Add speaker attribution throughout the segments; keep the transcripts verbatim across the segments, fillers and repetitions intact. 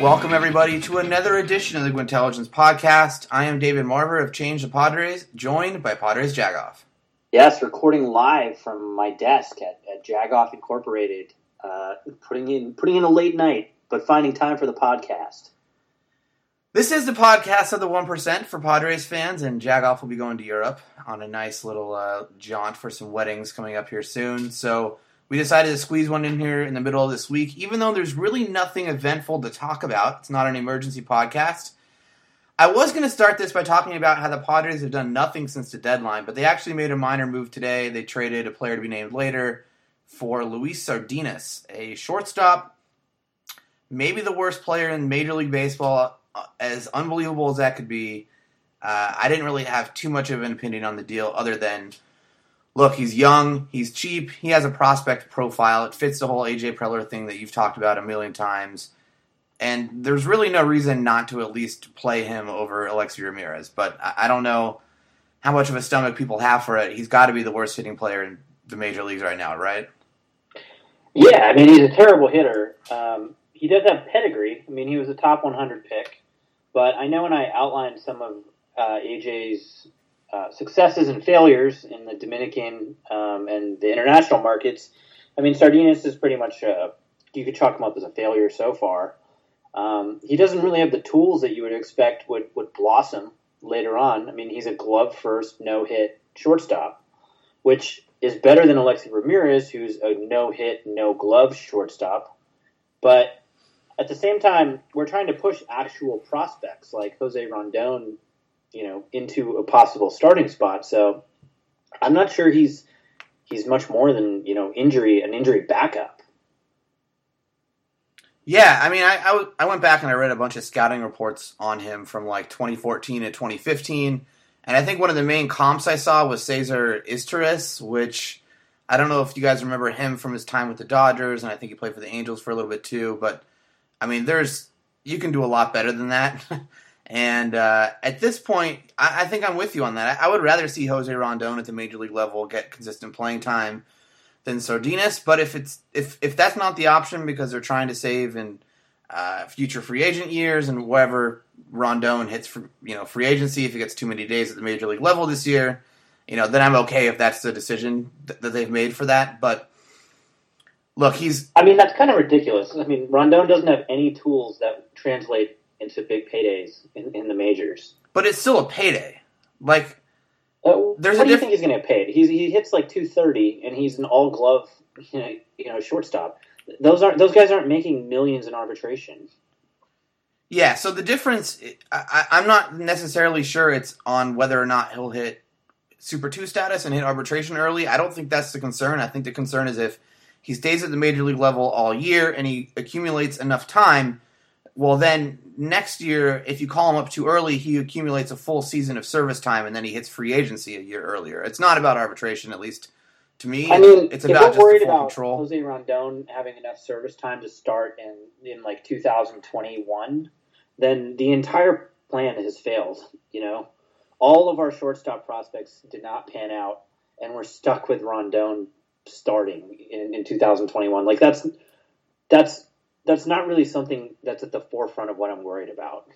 Speaker 1: Welcome, everybody, to another edition of the League Intelligence Podcast. I am David Marver of Change the Padres, joined by Padres Jagoff.
Speaker 2: Yes, recording live from my desk at, at Jagoff Incorporated, uh, putting in putting in a late night, but finding time for the podcast.
Speaker 1: This is the podcast of the one percent for Padres fans, and Jagoff will be going to Europe on a nice little uh, jaunt for some weddings coming up here soon. So we decided to squeeze one in here in the middle of this week, even though there's really nothing eventful to talk about. It's not an emergency podcast. I was going to start this by talking about how the Padres have done nothing since the deadline, but they actually made a minor move today. They traded a player to be named later for Luis Sardinas, a shortstop, maybe the worst player in Major League Baseball, as unbelievable as that could be. Uh, I didn't really have too much of an opinion on the deal other than, look, he's young, he's cheap, he has a prospect profile. It fits the whole A J Preller thing that you've talked about a million times. And there's really no reason not to at least play him over Alexi Ramirez. But I don't know how much of a stomach people have for it. He's got to be the worst hitting player in the major leagues right now, right?
Speaker 2: Yeah, I mean, he's a terrible hitter. Um, he does have pedigree. I mean, he was a top one hundred pick. But I know when I outlined some of uh, A J's uh, successes and failures in the Dominican um, and the international markets, I mean, Sardinas is pretty much, uh, you could chalk him up as a failure so far. Um, he doesn't really have the tools that you would expect would, would blossom later on. I mean, he's a glove-first, no-hit shortstop, which is better than Alexi Ramirez, who's a no-hit, no-glove shortstop. But at the same time, we're trying to push actual prospects like Jose Rondon, you know, into a possible starting spot. So I'm not sure he's he's much more than, you know, injury an injury backup.
Speaker 1: Yeah, I mean, I, I, w- I went back and I read a bunch of scouting reports on him from like twenty fourteen and twenty fifteen, and I think one of the main comps I saw was Cesar Izturis, which I don't know if you guys remember him from his time with the Dodgers, and I think he played for the Angels for a little bit too, but I mean, there's you can do a lot better than that, and uh, at this point, I, I think I'm with you on that. I, I would rather see Jose Rondon at the major league level get consistent playing time than Sardinas, but if it's if if that's not the option because they're trying to save in uh, future free agent years and wherever Rondon hits for, you know, free agency, if he gets too many days at the major league level this year, you know, then I'm okay if that's the decision th- that they've made for that. But look, he's
Speaker 2: I mean, that's kind of ridiculous. I mean, Rondon doesn't have any tools that translate into big paydays in, in the majors.
Speaker 1: But it's still a payday. Like,
Speaker 2: Uh,
Speaker 1: There's
Speaker 2: what
Speaker 1: a
Speaker 2: do you
Speaker 1: diff-
Speaker 2: think he's going to get paid? He's, he hits like two thirty, and he's an all-glove, you know, you know, shortstop. Those aren't those guys aren't making millions in arbitration.
Speaker 1: Yeah, so the difference, I, I'm not necessarily sure it's on whether or not he'll hit Super two status and hit arbitration early. I don't think that's the concern. I think the concern is if he stays at the major league level all year and he accumulates enough time, well then next year, if you call him up too early, he accumulates a full season of service time and then he hits free agency a year earlier. It's not about arbitration, at least to me.
Speaker 2: I mean,
Speaker 1: it's
Speaker 2: if
Speaker 1: about
Speaker 2: we're
Speaker 1: just
Speaker 2: worried
Speaker 1: the full
Speaker 2: about
Speaker 1: control.
Speaker 2: Jose Rondon having enough service time to start in, in like two thousand twenty-one, then the entire plan has failed, you know? All of our shortstop prospects did not pan out, and we're stuck with Rondon starting in, in two thousand twenty-one. Like, that's that's that's not really something that's at the forefront of what I'm worried about.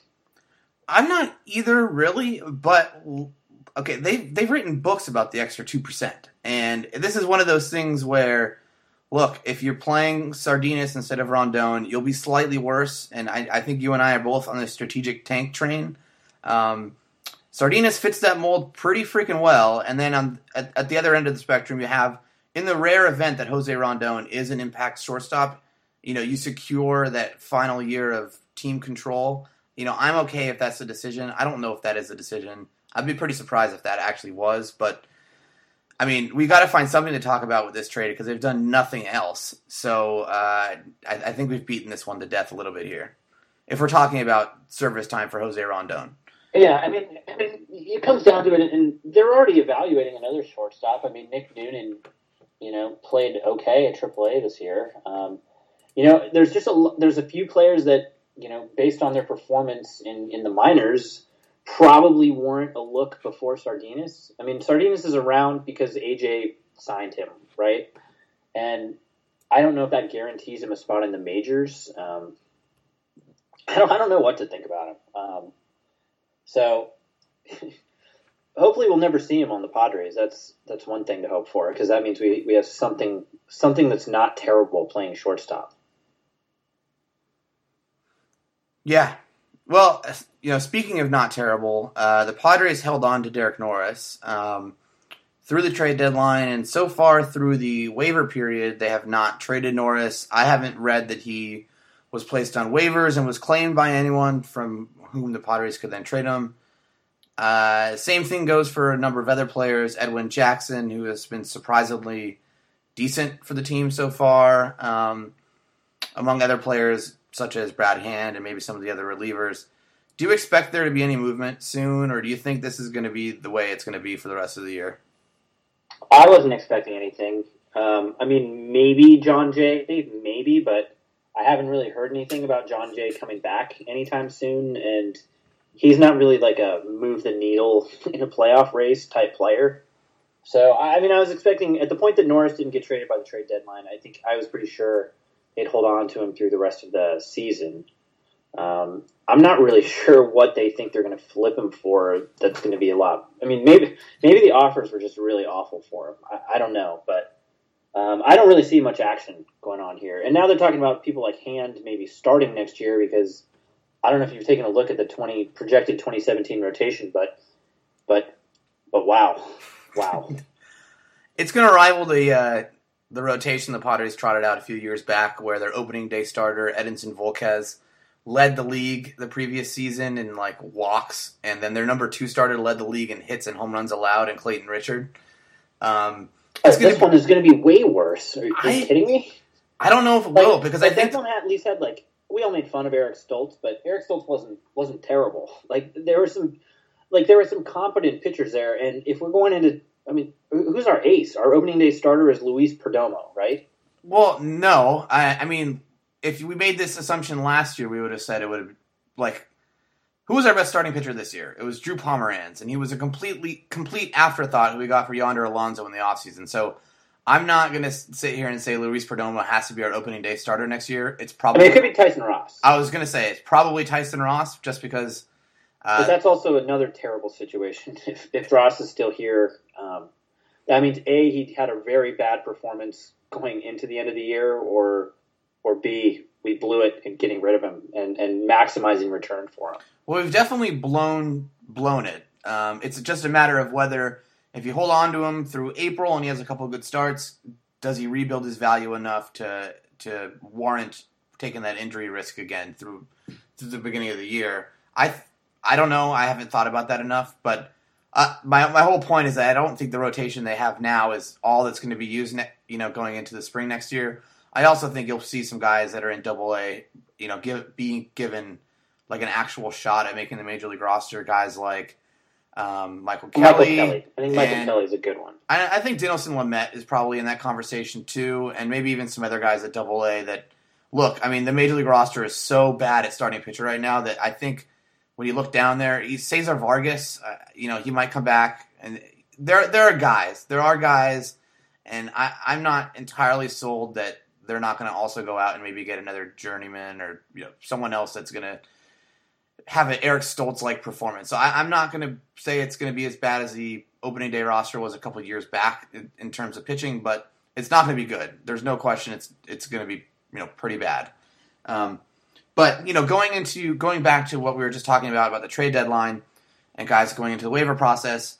Speaker 1: I'm not either, really, but okay, they've, they've written books about the extra two percent, and this is one of those things where, look, if you're playing Sardinas instead of Rondon, you'll be slightly worse, and I, I think you and I are both on the strategic tank train. Um, Sardinas fits that mold pretty freaking well, and then on at, at the other end of the spectrum, you have, in the rare event that Jose Rondon is an impact shortstop, you know, you secure that final year of team control. You know, I'm okay if that's the decision. I don't know if that is the decision. I'd be pretty surprised if that actually was, but I mean, we got to find something to talk about with this trade because they've done nothing else. So uh, I, I think we've beaten this one to death a little bit here. If we're talking about service time for Jose Rondon.
Speaker 2: Yeah, I mean, I mean, it comes down to it, and they're already evaluating another shortstop. I mean, Nick Noonan, you know, played okay at triple A this year. Um, you know, there's just a there's a few players that, you know, based on their performance in, in the minors, probably warrant a look before Sardinas. I mean, Sardinas is around because A J signed him, right? And I don't know if that guarantees him a spot in the majors. Um, I don't I don't know what to think about him. Um, so hopefully we'll never see him on the Padres. That's that's one thing to hope for, because that means we we have something something that's not terrible playing shortstop.
Speaker 1: Yeah. Well, you know, speaking of not terrible, uh, the Padres held on to Derek Norris um, through the trade deadline, and so far through the waiver period, they have not traded Norris. I haven't read that he was placed on waivers and was claimed by anyone from whom the Padres could then trade him. Uh, same thing goes for a number of other players. Edwin Jackson, who has been surprisingly decent for the team so far, um, among other players such as Brad Hand and maybe some of the other relievers. Do you expect there to be any movement soon, or do you think this is going to be the way it's going to be for the rest of the year?
Speaker 2: I wasn't expecting anything. Um, I mean, maybe John Jay, maybe, but I haven't really heard anything about John Jay coming back anytime soon, and he's not really like a move the needle in a playoff race type player. So, I mean, I was expecting, at the point that Norris didn't get traded by the trade deadline, I think I was pretty sure they'd hold on to him through the rest of the season. Um, I'm not really sure what they think they're going to flip him for. That's going to be a lot. I mean, maybe maybe the offers were just really awful for him. I, I don't know, but um, I don't really see much action going on here. And now they're talking about people like Hand maybe starting next year, because I don't know if you've taken a look at the twenty projected twenty seventeen rotation, but but but wow, wow,
Speaker 1: it's going to rival the uh, the rotation the Padres trotted out a few years back, where their opening day starter Edinson Volquez led the league the previous season in like walks, and then their number two starter led the league in hits and home runs allowed, and Clayton Richard. Um,
Speaker 2: oh, this be, one is going to be way worse. Are you, are you
Speaker 1: I,
Speaker 2: kidding me?
Speaker 1: I don't know if it
Speaker 2: like,
Speaker 1: will, because
Speaker 2: like
Speaker 1: I think
Speaker 2: that one at least had like, we all made fun of Eric Stoltz, but Eric Stoltz wasn't wasn't terrible. Like there were some like there were some competent pitchers there, and if we're going into, I mean, who's our ace? Our opening day starter is Luis Perdomo, right?
Speaker 1: Well, no, I, I mean, if we made this assumption last year, we would have said it would have, like, who was our best starting pitcher this year? It was Drew Pomeranz, and he was a completely complete afterthought who we got for Yonder Alonso in the offseason. So I'm not going to sit here and say Luis Perdomo has to be our opening day starter next year. It's probably.
Speaker 2: I mean, it could be Tyson Ross.
Speaker 1: I was going to say it's probably Tyson Ross, just because. Uh,
Speaker 2: but that's also another terrible situation. If, if Ross is still here, um, that means A, he had a very bad performance going into the end of the year, or or B, we blew it in getting rid of him and, and maximizing return for him.
Speaker 1: Well, we've definitely blown blown it. Um, it's just a matter of whether, if you hold on to him through April and he has a couple of good starts, does he rebuild his value enough to to warrant taking that injury risk again through through the beginning of the year? I I don't know. I haven't thought about that enough, but uh, my my whole point is that I don't think the rotation they have now is all that's going to be used, ne- you know, going into the spring next year. I also think you'll see some guys that are in Double A, you know, give, being given like an actual shot at making the Major League roster. Guys like um, Michael Kelly.
Speaker 2: Michael Kelly. I think Michael Kelly's a good one.
Speaker 1: I, I think Dinelson Lamet is probably in that conversation too, and maybe even some other guys at Double A that, look, I mean, the Major League roster is so bad at starting pitcher right now that I think when you look down there, Cesar Vargas, uh, you know, he might come back. And there there are guys. There are guys, and I, I'm not entirely sold that they're not going to also go out and maybe get another journeyman or, you know, someone else that's going to have an Eric Stoltz-like performance. So I, I'm not going to say it's going to be as bad as the opening day roster was a couple of years back in, in terms of pitching, but it's not going to be good. There's no question it's it's going to be, you know, pretty bad. Um, but, you know, going into going back to what we were just talking about, about the trade deadline and guys going into the waiver process,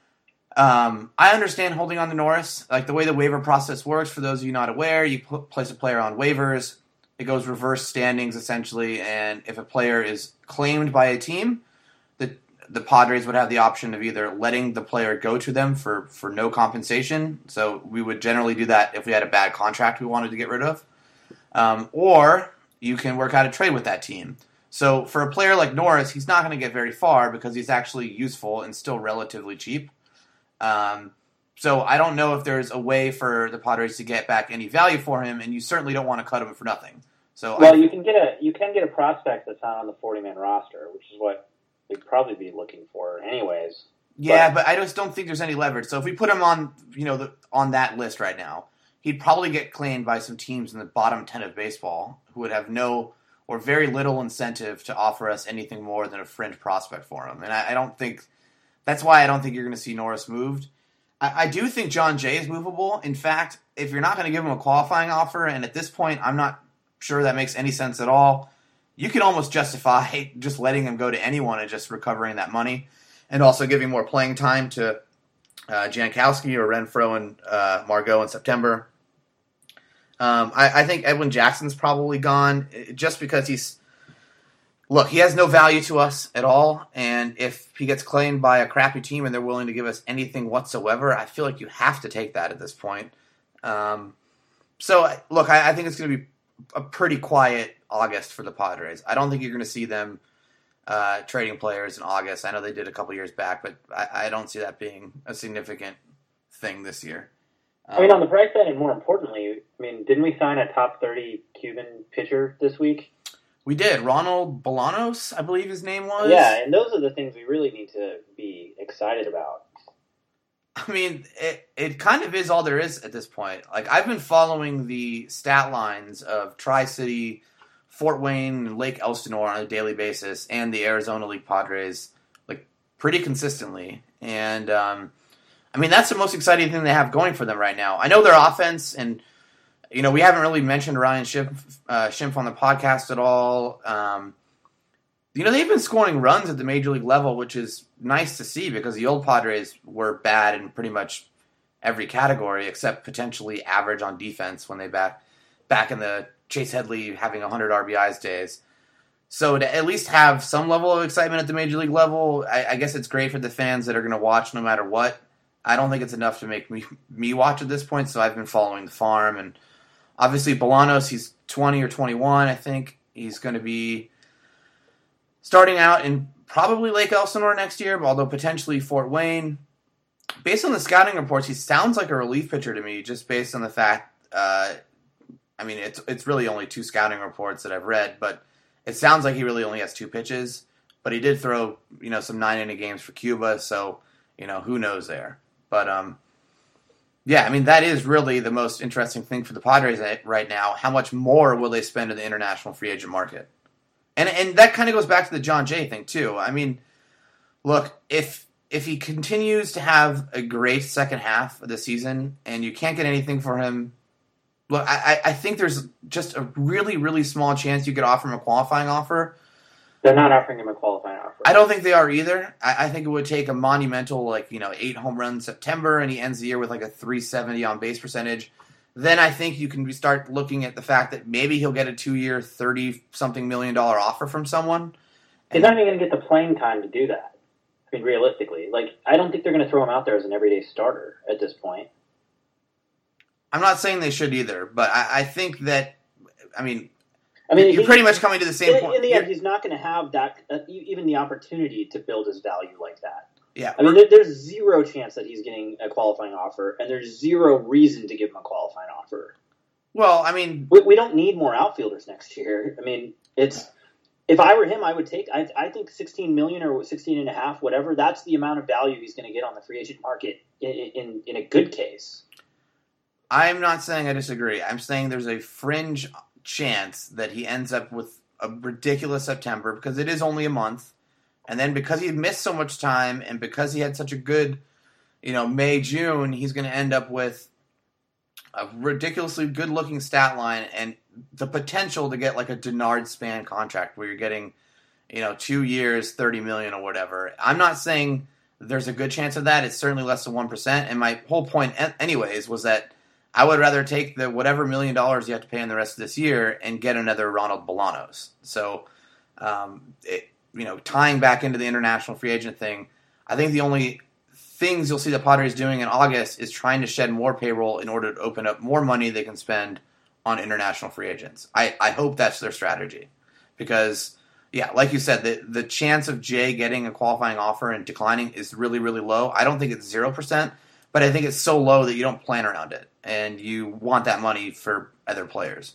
Speaker 1: Um, I understand holding on to Norris. Like, the way the waiver process works, for those of you not aware, you put, place a player on waivers. It goes reverse standings, essentially, and if a player is claimed by a team, the the Padres would have the option of either letting the player go to them for, for no compensation. So we would generally do that if we had a bad contract we wanted to get rid of. Um, or you can work out a trade with that team. So for a player like Norris, he's not going to get very far because he's actually useful and still relatively cheap. Um, so I don't know if there's a way for the Padres to get back any value for him, and you certainly don't want to cut him for nothing. So
Speaker 2: well,
Speaker 1: I,
Speaker 2: you can get a you can get a prospect that's not on the forty-man roster, which is what we'd probably be looking for, anyways.
Speaker 1: Yeah, but, but I just don't think there's any leverage. So if we put him on, you know, the, on that list right now, he'd probably get claimed by some teams in the bottom ten of baseball who would have no or very little incentive to offer us anything more than a fringe prospect for him. And I, I don't think that's why I don't think you're going to see Norris moved. I, I do think John Jay is movable. In fact, if you're not going to give him a qualifying offer, and at this point I'm not sure that makes any sense at all, you could almost justify just letting him go to anyone and just recovering that money, and also giving more playing time to uh, Jankowski or Renfroe and uh, Margot in September. Um, I, I think Edwin Jackson's probably gone just because he's look, he has no value to us at all, and if he gets claimed by a crappy team and they're willing to give us anything whatsoever, I feel like you have to take that at this point. Um, so, look, I, I think it's going to be a pretty quiet August for the Padres. I don't think you're going to see them uh, trading players in August. I know they did a couple years back, but I, I don't see that being a significant thing this year. Um,
Speaker 2: I mean, on the bright side, and more importantly, I mean, didn't we sign a top thirty Cuban pitcher this week?
Speaker 1: We did. Ronald Bolanos, I believe his name was.
Speaker 2: Yeah, and those are the things we really need to be excited about.
Speaker 1: I mean, it it kind of is all there is at this point. Like, I've been following the stat lines of Tri-City, Fort Wayne, and Lake Elsinore on a daily basis, and the Arizona League Padres, like, pretty consistently. And, um, I mean, that's the most exciting thing they have going for them right now. I know their offense, and, you know, we haven't really mentioned Ryan Schimpf, uh, Schimpf on the podcast at all. Um, you know, they've been scoring runs at the major league level, which is nice to see because the old Padres were bad in pretty much every category except potentially average on defense when they back back in the Chase Headley having one hundred R B Is days. So to at least have some level of excitement at the major league level, I, I guess it's great for the fans that are going to watch no matter what. I don't think it's enough to make me me watch at this point, so I've been following the farm. And obviously Bolanos, he's twenty or twenty-one, I think. He's going to be starting out in probably Lake Elsinore next year, although potentially Fort Wayne. Based on the scouting reports, he sounds like a relief pitcher to me, just based on the fact, uh, I mean, it's it's really only two scouting reports that I've read, but it sounds like he really only has two pitches. But he did throw, you know, some nine-inning games for Cuba, so, you know, who knows there. But, um, yeah, I mean, that is really the most interesting thing for the Padres right now. How much more will they spend in the international free agent market? And and that kind of goes back to the John Jay thing, too. I mean, look, if if he continues to have a great second half of the season and you can't get anything for him, look, I, I think there's just a really, really small chance you could offer him a qualifying offer.
Speaker 2: They're not offering him a qualifying offer.
Speaker 1: I don't think they are either. I, I think it would take a monumental, like, you know, eight home runs in September and he ends the year with like a three seventy on base percentage. Then I think you can start looking at the fact that maybe he'll get a two-year, thirty-something million dollar offer from someone.
Speaker 2: He's not even going to get the playing time to do that. I mean, realistically. Like, I don't think they're going to throw him out there as an everyday starter at this point.
Speaker 1: I'm not saying they should either, but I, I think that, I mean,
Speaker 2: I mean,
Speaker 1: you're
Speaker 2: he,
Speaker 1: pretty much coming to the same
Speaker 2: in,
Speaker 1: point.
Speaker 2: In the end,
Speaker 1: You're,
Speaker 2: he's not going to have that, uh, even the opportunity to build his value like that.
Speaker 1: Yeah,
Speaker 2: I mean, there, there's zero chance that he's getting a qualifying offer, and there's zero reason to give him a qualifying offer.
Speaker 1: Well, I mean,
Speaker 2: we, we don't need more outfielders next year. I mean, it's if I were him, I would take. I, I think sixteen million or sixteen and a half, whatever. That's the amount of value he's going to get on the free agent market in, in in a good case.
Speaker 1: I'm not saying I disagree. I'm saying there's a fringe chance that he ends up with a ridiculous September because it is only a month. And then because he missed so much time and because he had such a good, you know, May, June, he's going to end up with a ridiculously good-looking stat line and the potential to get like a Denard Span contract where you're getting, you know, two years, thirty million dollars or whatever. I'm not saying there's a good chance of that. It's certainly less than one percent. And my whole point anyways was that I would rather take the whatever million dollars you have to pay in the rest of this year and get another Ronald Bolanos. So, um, it, you know, tying back into the international free agent thing, I think the only things you'll see the Padres doing in August is trying to shed more payroll in order to open up more money they can spend on international free agents. I, I hope that's their strategy. Because, yeah, like you said, the, the chance of Jay getting a qualifying offer and declining is really, really low. I don't think it's zero percent, but I think it's so low that you don't plan around it. And you want that money for other players.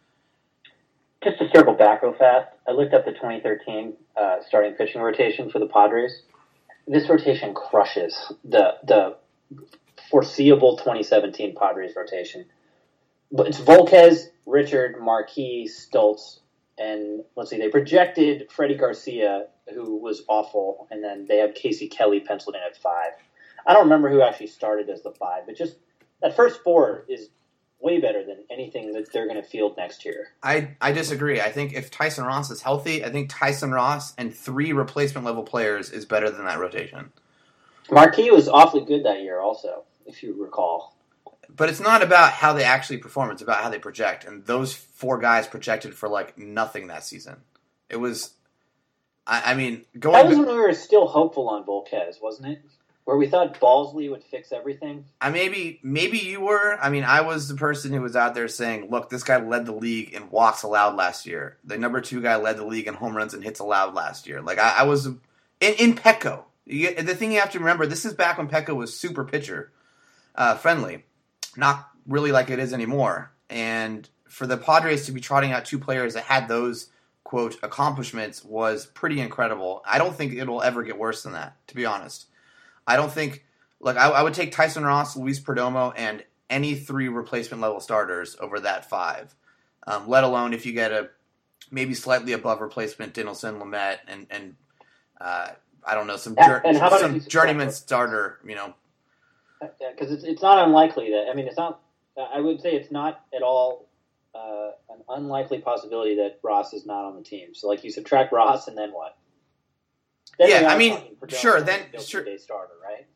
Speaker 2: Just to circle back real fast, I looked up the twenty thirteen uh, starting pitching rotation for the Padres. This rotation crushes the the foreseeable twenty seventeen Padres rotation. But it's Volquez, Richard, Marquis, Stoltz, and let's see, they projected Freddie Garcia, who was awful, and then they have Casey Kelly penciled in at five. I don't remember who actually started as the five, but just that first four is way better than anything that they're going to field next year.
Speaker 1: I, I disagree. I think if Tyson Ross is healthy, I think Tyson Ross and three replacement level players is better than that rotation.
Speaker 2: Marquis was awfully good that year also, if you recall.
Speaker 1: But it's not about how they actually perform. It's about how they project. And those four guys projected for, like, nothing that season. It was, I, I mean, going...
Speaker 2: That was when we were still hopeful on Volquez, wasn't it? Where we thought Balsley would fix everything.
Speaker 1: I maybe maybe you were. I mean, I was the person who was out there saying, look, this guy led the league in walks allowed last year. The number two guy led the league in home runs and hits allowed last year. Like, I, I was... In, in Petco. You, the thing you have to remember, this is back when Petco was super pitcher uh, friendly. Not really like it is anymore. And for the Padres to be trotting out two players that had those, quote, accomplishments was pretty incredible. I don't think it'll ever get worse than that, to be honest. I don't think, like, I, I would take Tyson Ross, Luis Perdomo, and any three replacement level starters over that five. Um, let alone if you get a maybe slightly above replacement Dinelson, Lamet, and, and uh, I don't know, some, jur-
Speaker 2: and, and
Speaker 1: some journeyman starter, you know.
Speaker 2: Because it's it's not unlikely that, I mean, it's not, I would say it's not at all uh, an unlikely possibility that Ross is not on the team. So, like, you subtract Ross, and then what? Then
Speaker 1: yeah, I mean, sure, then, sure.
Speaker 2: Day starter, right?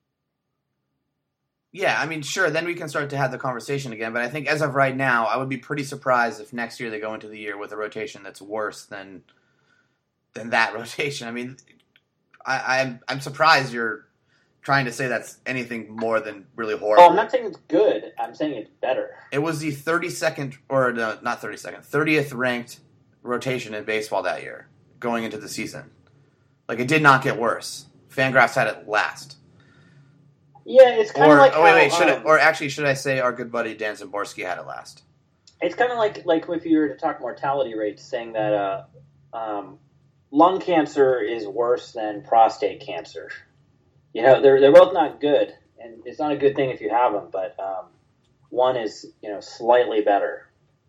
Speaker 1: Yeah, I mean, sure, then we can start to have the conversation again, but I think as of right now, I would be pretty surprised if next year they go into the year with a rotation that's worse than than that rotation. I mean, I, I'm I'm surprised you're trying to say that's anything more than really horrible.
Speaker 2: Oh, I'm not saying it's good. I'm saying it's better.
Speaker 1: It was the thirty-second, or no, not thirty-second, thirtieth ranked rotation in baseball that year, going into the season. Like, it did not get worse. Fangraphs had it last.
Speaker 2: Yeah, it's kind of like
Speaker 1: oh, wait,
Speaker 2: how,
Speaker 1: wait, should
Speaker 2: um,
Speaker 1: I, or actually, should I say our good buddy Dan Zimborski had it last?
Speaker 2: It's kind of like like if you were to talk mortality rates, saying that uh, um, lung cancer is worse than prostate cancer. You know, they're they're both not good, and it's not a good thing if you have them. But um, one is, you know, slightly better.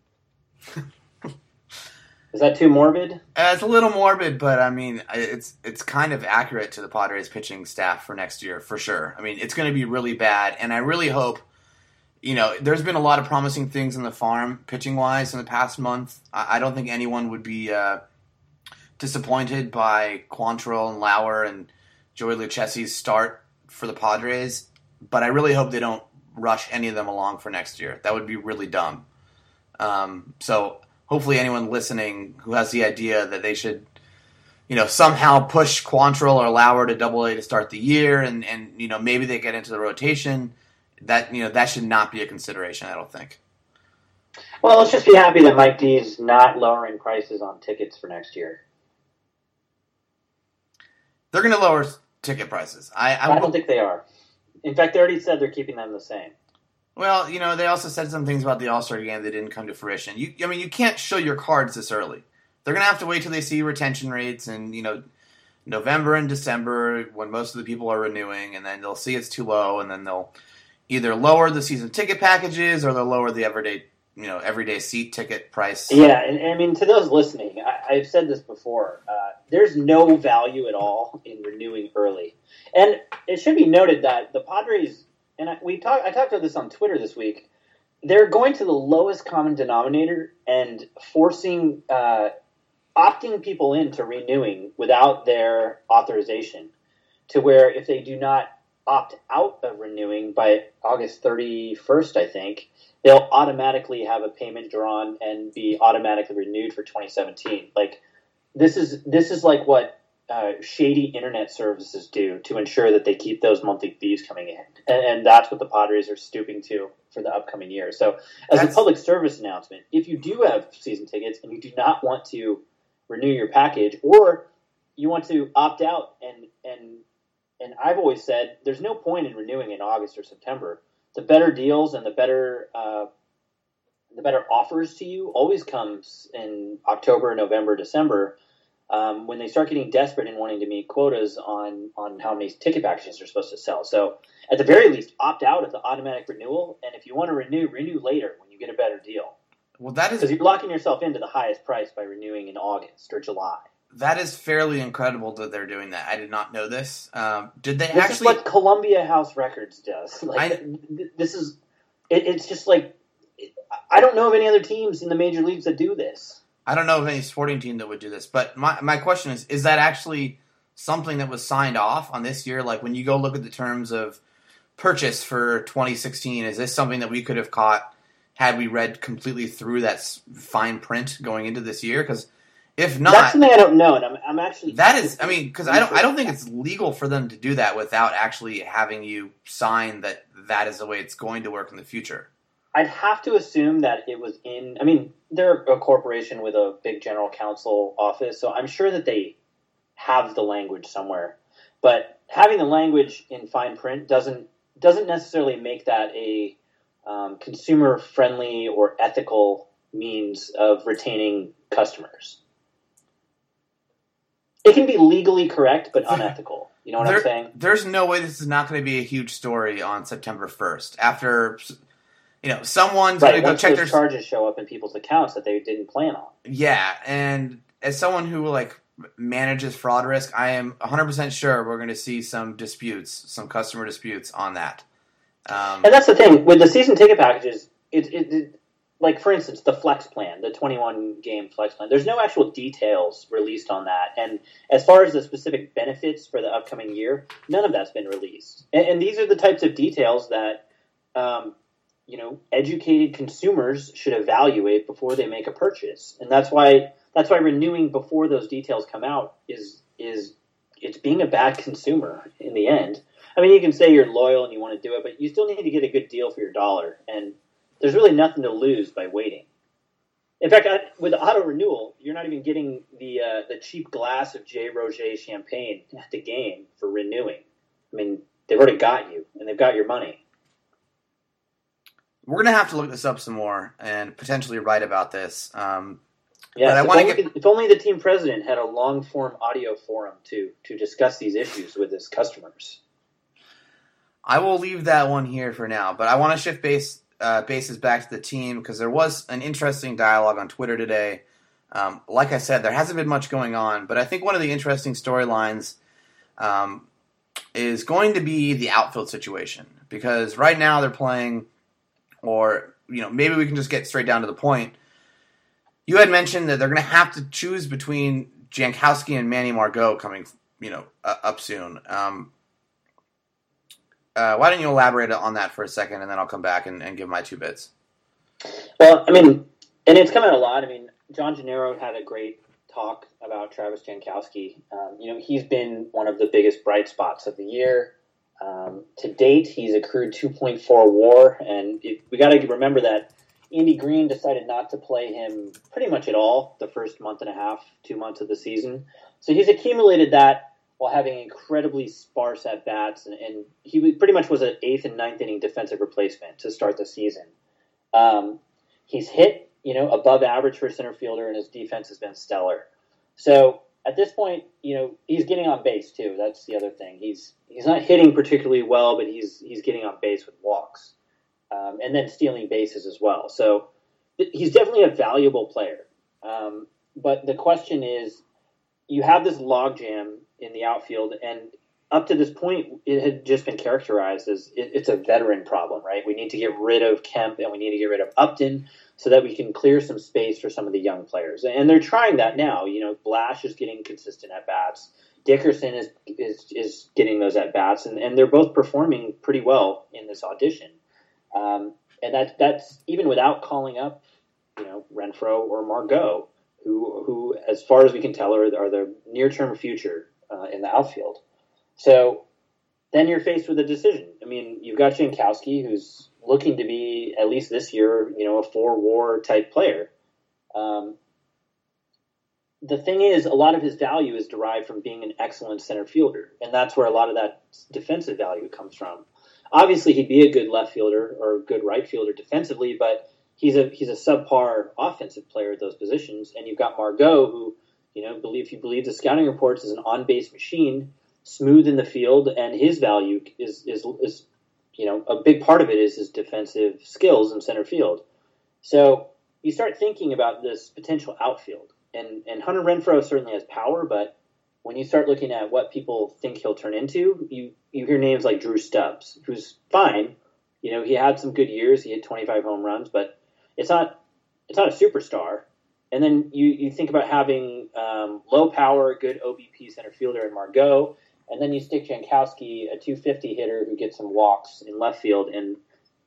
Speaker 2: Is that too morbid?
Speaker 1: Uh, it's a little morbid, but I mean, it's it's kind of accurate to the Padres pitching staff for next year, for sure. I mean, it's going to be really bad, and I really hope, you know, there's been a lot of promising things in the farm, pitching-wise, in the past month. I, I don't think anyone would be uh, disappointed by Quantrill and Lauer and Joey Lucchesi's start for the Padres, but I really hope they don't rush any of them along for next year. That would be really dumb. Um, so... Hopefully anyone listening who has the idea that they should, you know, somehow push Quantrill or Lauer to double A to start the year and, and, you know, maybe they get into the rotation, that, you know, that should not be a consideration, I don't think.
Speaker 2: Well, let's just be happy that Mike D's not lowering prices on tickets for next year.
Speaker 1: They're going to lower ticket prices. I, I,
Speaker 2: I don't think they are. In fact, they already said they're keeping them the same.
Speaker 1: Well, you know, they also said some things about the All-Star game that didn't come to fruition. You, I mean, you can't show your cards this early. They're going to have to wait till they see retention rates and, you know, November and December when most of the people are renewing, and then they'll see it's too low, and then they'll either lower the season ticket packages or they'll lower the everyday, you know, everyday seat ticket price.
Speaker 2: Yeah, and, and I mean, to those listening, I, I've said this before. Uh, there's no value at all in renewing early. And it should be noted that the Padres... And I, we talk, I talked about this on Twitter this week. They're going to the lowest common denominator and forcing, uh, opting people into renewing without their authorization, to where if they do not opt out of renewing by August thirty-first, I think, they'll automatically have a payment drawn and be automatically renewed for twenty seventeen. Like, this is this is like what Uh, shady internet services do to ensure that they keep those monthly fees coming in. And, and that's what the Padres are stooping to for the upcoming year. So as that's... a public service announcement, if you do have season tickets and you do not want to renew your package, or you want to opt out, and and and I've always said there's no point in renewing in August or September. The better deals and the better uh, the better offers to you always comes in October, November, December, Um, when they start getting desperate and wanting to meet quotas on, on how many ticket packages they're supposed to sell. So at the very least, opt out of the automatic renewal. And if you want to renew, renew later when you get a better deal.
Speaker 1: Well, that is
Speaker 2: because you're locking yourself into the highest price by renewing in August or July.
Speaker 1: That is fairly incredible that they're doing that. I did not know this. Um, did they
Speaker 2: this
Speaker 1: actually?
Speaker 2: This is what Columbia House Records does. Like,
Speaker 1: I,
Speaker 2: th- this is, it, it's just like, I don't know of any other teams in the major leagues that do this.
Speaker 1: I don't know of any sporting team that would do this. But my my question is: is that actually something that was signed off on this year? Like when you go look at the terms of purchase for twenty sixteen, is this something that we could have caught had we read completely through that fine print going into this year? Because if not,
Speaker 2: that's something I don't know, and I'm, I'm actually
Speaker 1: that is. I mean, because I don't, I don't think it's legal for them to do that without actually having you sign that that is the way it's going to work in the future.
Speaker 2: I'd have to assume that it was in. I mean, they're a corporation with a big general counsel office, so I'm sure that they have the language somewhere. But having the language in fine print doesn't doesn't necessarily make that a um, consumer friendly or ethical means of retaining customers. It can be legally correct, but unethical. You know what
Speaker 1: there,
Speaker 2: I'm saying?
Speaker 1: There's no way this is not going to be a huge story on September first. After, you know, someone's
Speaker 2: right,
Speaker 1: going to go check their
Speaker 2: charges show up in people's accounts that they didn't plan on.
Speaker 1: Yeah, and as someone who like manages fraud risk, I am one hundred percent sure we're going to see some disputes, some customer disputes on that. Um,
Speaker 2: and that's the thing with the season ticket packages. It, it, it like for instance, the flex plan, the twenty-one game flex plan. There's no actual details released on that, and as far as the specific benefits for the upcoming year, none of that's been released. And, and these are the types of details that um, you know educated consumers should evaluate before they make a purchase, and that's why that's why renewing before those details come out is is it's being a bad consumer in the end. I mean, you can say you're loyal and you want to do it, but you still need to get a good deal for your dollar, and there's really nothing to lose by waiting. In fact, I, with auto renewal, you're not even getting the uh, the cheap glass of J. Roget champagne at the game for renewing. I mean, they've already got you, and they've got your money.
Speaker 1: We're gonna have to look this up some more and potentially write about this. Um,
Speaker 2: yeah,
Speaker 1: but I
Speaker 2: if,
Speaker 1: want
Speaker 2: only,
Speaker 1: to get...
Speaker 2: if only the team president had a long form audio forum to to discuss these issues with his customers.
Speaker 1: I will leave that one here for now, but I want to shift base. Uh, bases back to the team because there was an interesting dialogue on Twitter today. Um, like I said, there hasn't been much going on, but I think one of the interesting storylines um, is going to be the outfield situation because right now they're playing, or you know, maybe we can just get straight down to the point. You had mentioned that they're going to have to choose between Jankowski and Manny Margot coming, you know, uh, up soon. Um, Uh, why don't you elaborate on that for a second, and then I'll come back and, and give my two bits.
Speaker 2: Well, I mean, and it's come out a lot. I mean, John Gennaro had a great talk about Travis Jankowski. Um, you know, he's been one of the biggest bright spots of the year. Um, to date, he's accrued two point four WAR, and it, we got to remember that Andy Green decided not to play him pretty much at all the first month and a half, two months of the season. So he's accumulated that while having incredibly sparse at-bats, and, and he pretty much was an eighth and ninth inning defensive replacement to start the season. Um, he's hit, you know, above average for a center fielder, and his defense has been stellar. So at this point, you know, he's getting on base too. That's the other thing. He's he's not hitting particularly well, but he's he's getting on base with walks, um, and then stealing bases as well. So th- he's definitely a valuable player. Um, but the question is, you have this logjam in the outfield, and up to this point, it had just been characterized as it, it's a veteran problem, right? We need to get rid of Kemp and we need to get rid of Upton so that we can clear some space for some of the young players. And they're trying that now. You know, Blash is getting consistent at bats. Dickerson is is is getting those at bats, and, and they're both performing pretty well in this audition. Um, and that that's even without calling up, you know, Renfroe or Margot, who who, as far as we can tell, are, are the near term future Uh, in the outfield. So then you're faced with a decision. I mean, you've got Jankowski, who's looking to be, at least this year, you know, a four-WAR type player. Um, the thing is, a lot of his value is derived from being an excellent center fielder, and that's where a lot of that defensive value comes from. Obviously, he'd be a good left fielder or a good right fielder defensively, but he's a he's a subpar offensive player at those positions. And you've got Margot, who, you know, believe if you believe the scouting reports, is an on-base machine, smooth in the field, and his value is, is, is, you know, a big part of it is his defensive skills in center field. So you start thinking about this potential outfield. And, and Hunter Renfroe certainly has power, but when you start looking at what people think he'll turn into, you, you hear names like Drew Stubbs, who's fine. You know, he had some good years. He had twenty-five home runs, but it's not it's not a superstar. And then you, you think about having um, low power, good O B P center fielder in Margot, and then you stick Jankowski, a two fifty hitter who gets some walks in left field, and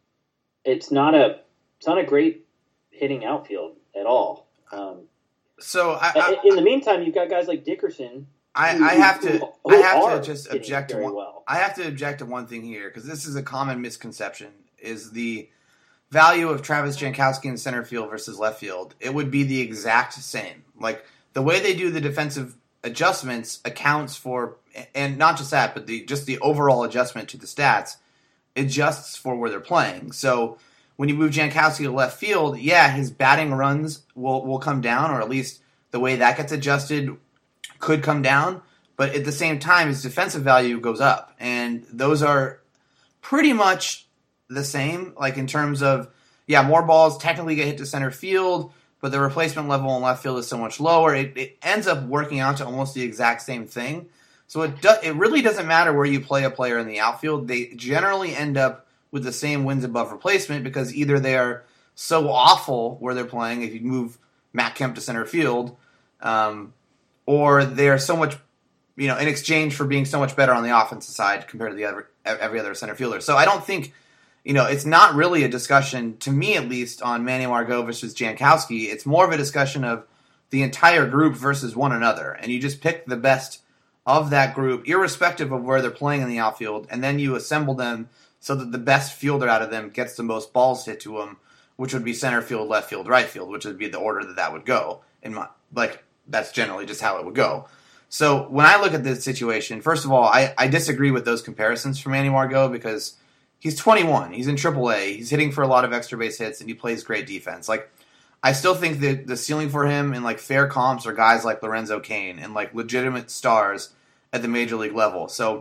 Speaker 2: it's not a it's not a great hitting outfield at all. Um,
Speaker 1: so I, I,
Speaker 2: in the meantime, you've got guys like Dickerson.
Speaker 1: I,
Speaker 2: who,
Speaker 1: I have to
Speaker 2: who, who
Speaker 1: I have to just
Speaker 2: hitting
Speaker 1: object to
Speaker 2: very
Speaker 1: one,
Speaker 2: well.
Speaker 1: I have to object to one thing here, because this is a common misconception, is the value of Travis Jankowski in center field versus left field. It would be the exact same. Like, the way they do the defensive adjustments accounts for, and not just that, but the just the overall adjustment to the stats adjusts for where they're playing. So when you move Jankowski to left field, yeah, his batting runs will, will come down, or at least the way that gets adjusted could come down. But at the same time, his defensive value goes up. And those are pretty much the same, like in terms of, yeah, more balls technically get hit to center field, but the replacement level in left field is so much lower. It, it ends up working out to almost the exact same thing. So it do, it really doesn't matter where you play a player in the outfield. They generally end up with the same wins above replacement, because either they are so awful where they're playing, if you move Matt Kemp to center field, um, or they are so much, you know, in exchange for being so much better on the offensive side compared to the other every other center fielder. So I don't think, you know, it's not really a discussion, to me at least, on Manny Margot versus Jankowski. It's more of a discussion of the entire group versus one another, and you just pick the best of that group, irrespective of where they're playing in the outfield, and then you assemble them so that the best fielder out of them gets the most balls hit to them, which would be center field, left field, right field, which would be the order that that would go. In my, like, that's generally just how it would go. So when I look at this situation, first of all, I, I disagree with those comparisons for Manny Margot, because he's twenty-one, he's in triple A, he's hitting for a lot of extra base hits, and he plays great defense. Like, I still think that the ceiling for him in like fair comps are guys like Lorenzo Cain and like legitimate stars at the major league level. So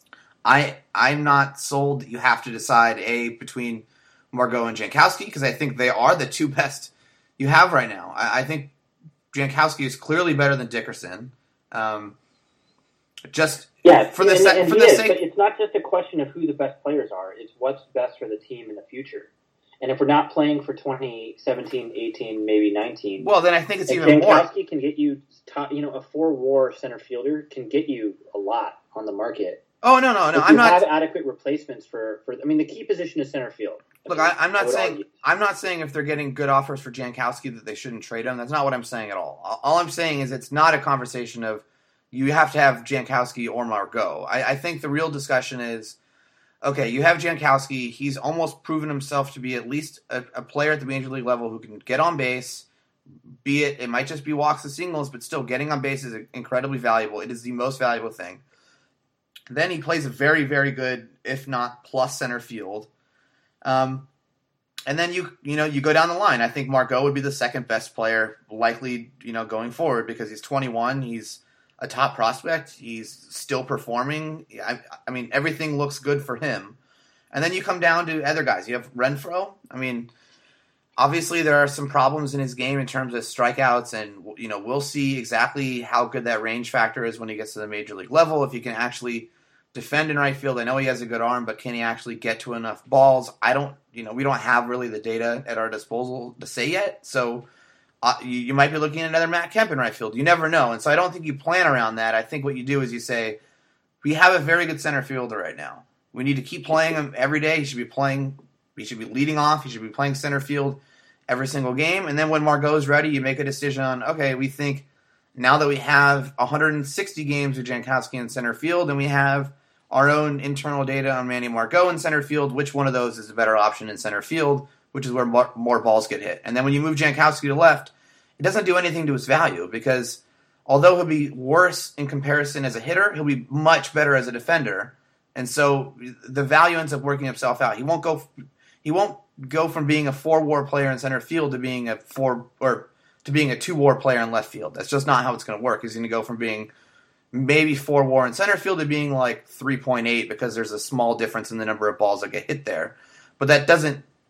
Speaker 1: I I'm not sold that you have to decide a between Margot and Jankowski, because I think they are the two best you have right now. I, I think Jankowski is clearly better than Dickerson. Um, just
Speaker 2: yeah,
Speaker 1: for the,
Speaker 2: and,
Speaker 1: se-
Speaker 2: and
Speaker 1: for the
Speaker 2: is,
Speaker 1: sake,
Speaker 2: but it's not just a question of who the best players are. It's what's best for the team in the future. And if we're not playing for twenty seventeen, eighteen, maybe nineteen,
Speaker 1: well, then I think it's even
Speaker 2: Jankowski
Speaker 1: more.
Speaker 2: Jankowski can get you, top, you know, a four-WAR center fielder can get you a lot on the market.
Speaker 1: Oh no, no, no!
Speaker 2: If
Speaker 1: I'm
Speaker 2: you
Speaker 1: not
Speaker 2: have adequate replacements for, for. I mean, the key position is center field. I
Speaker 1: Look,
Speaker 2: mean,
Speaker 1: I, I'm not
Speaker 2: I
Speaker 1: saying
Speaker 2: argue.
Speaker 1: I'm not saying if they're getting good offers for Jankowski that they shouldn't trade him. That's not what I'm saying at all. All- All I'm saying is it's not a conversation of you have to have Jankowski or Margot. I, I think the real discussion is, okay, you have Jankowski. He's almost proven himself to be at least a, a player at the major league level who can get on base. Be it, it might just be walks and singles, but still getting on base is incredibly valuable. It is the most valuable thing. Then he plays a very, very good, if not plus center field. Um, and then you you know you go down the line. I think Margot would be the second best player likely, you know, going forward, because he's twenty-one. He's a top prospect. He's still performing. I, I mean, everything looks good for him. And then you come down to other guys. You have Renfroe. I mean, obviously there are some problems in his game in terms of strikeouts, and you know we'll see exactly how good that range factor is when he gets to the major league level. If he can actually defend in right field, I know he has a good arm, but can he actually get to enough balls? I don't. You know, we don't have really the data at our disposal to say yet. So uh, you, you might be looking at another Matt Kemp in right field. You never know, and so I don't think you plan around that. I think what you do is you say, we have a very good center fielder right now. We need to keep playing him every day. He should be playing. He should be leading off. He should be playing center field every single game. And then when Margot's ready, you make a decision on, okay, we think now that we have one hundred sixty games with Jankowski in center field and we have our own internal data on Manny Margot in center field, which one of those is a better option in center field, which is where more, more balls get hit. And then when you move Jankowski to left, it doesn't do anything to his value, because although he'll be worse in comparison as a hitter, he'll be much better as a defender. And so the value ends up working itself out. He won't go he won't go from being a four-WAR player in center field to being a four or to being a two-WAR player in left field. That's just not how it's going to work. He's going to go from being maybe four-WAR in center field to being like three point eight, because there's a small difference in the number of balls that get hit there. But that doesn't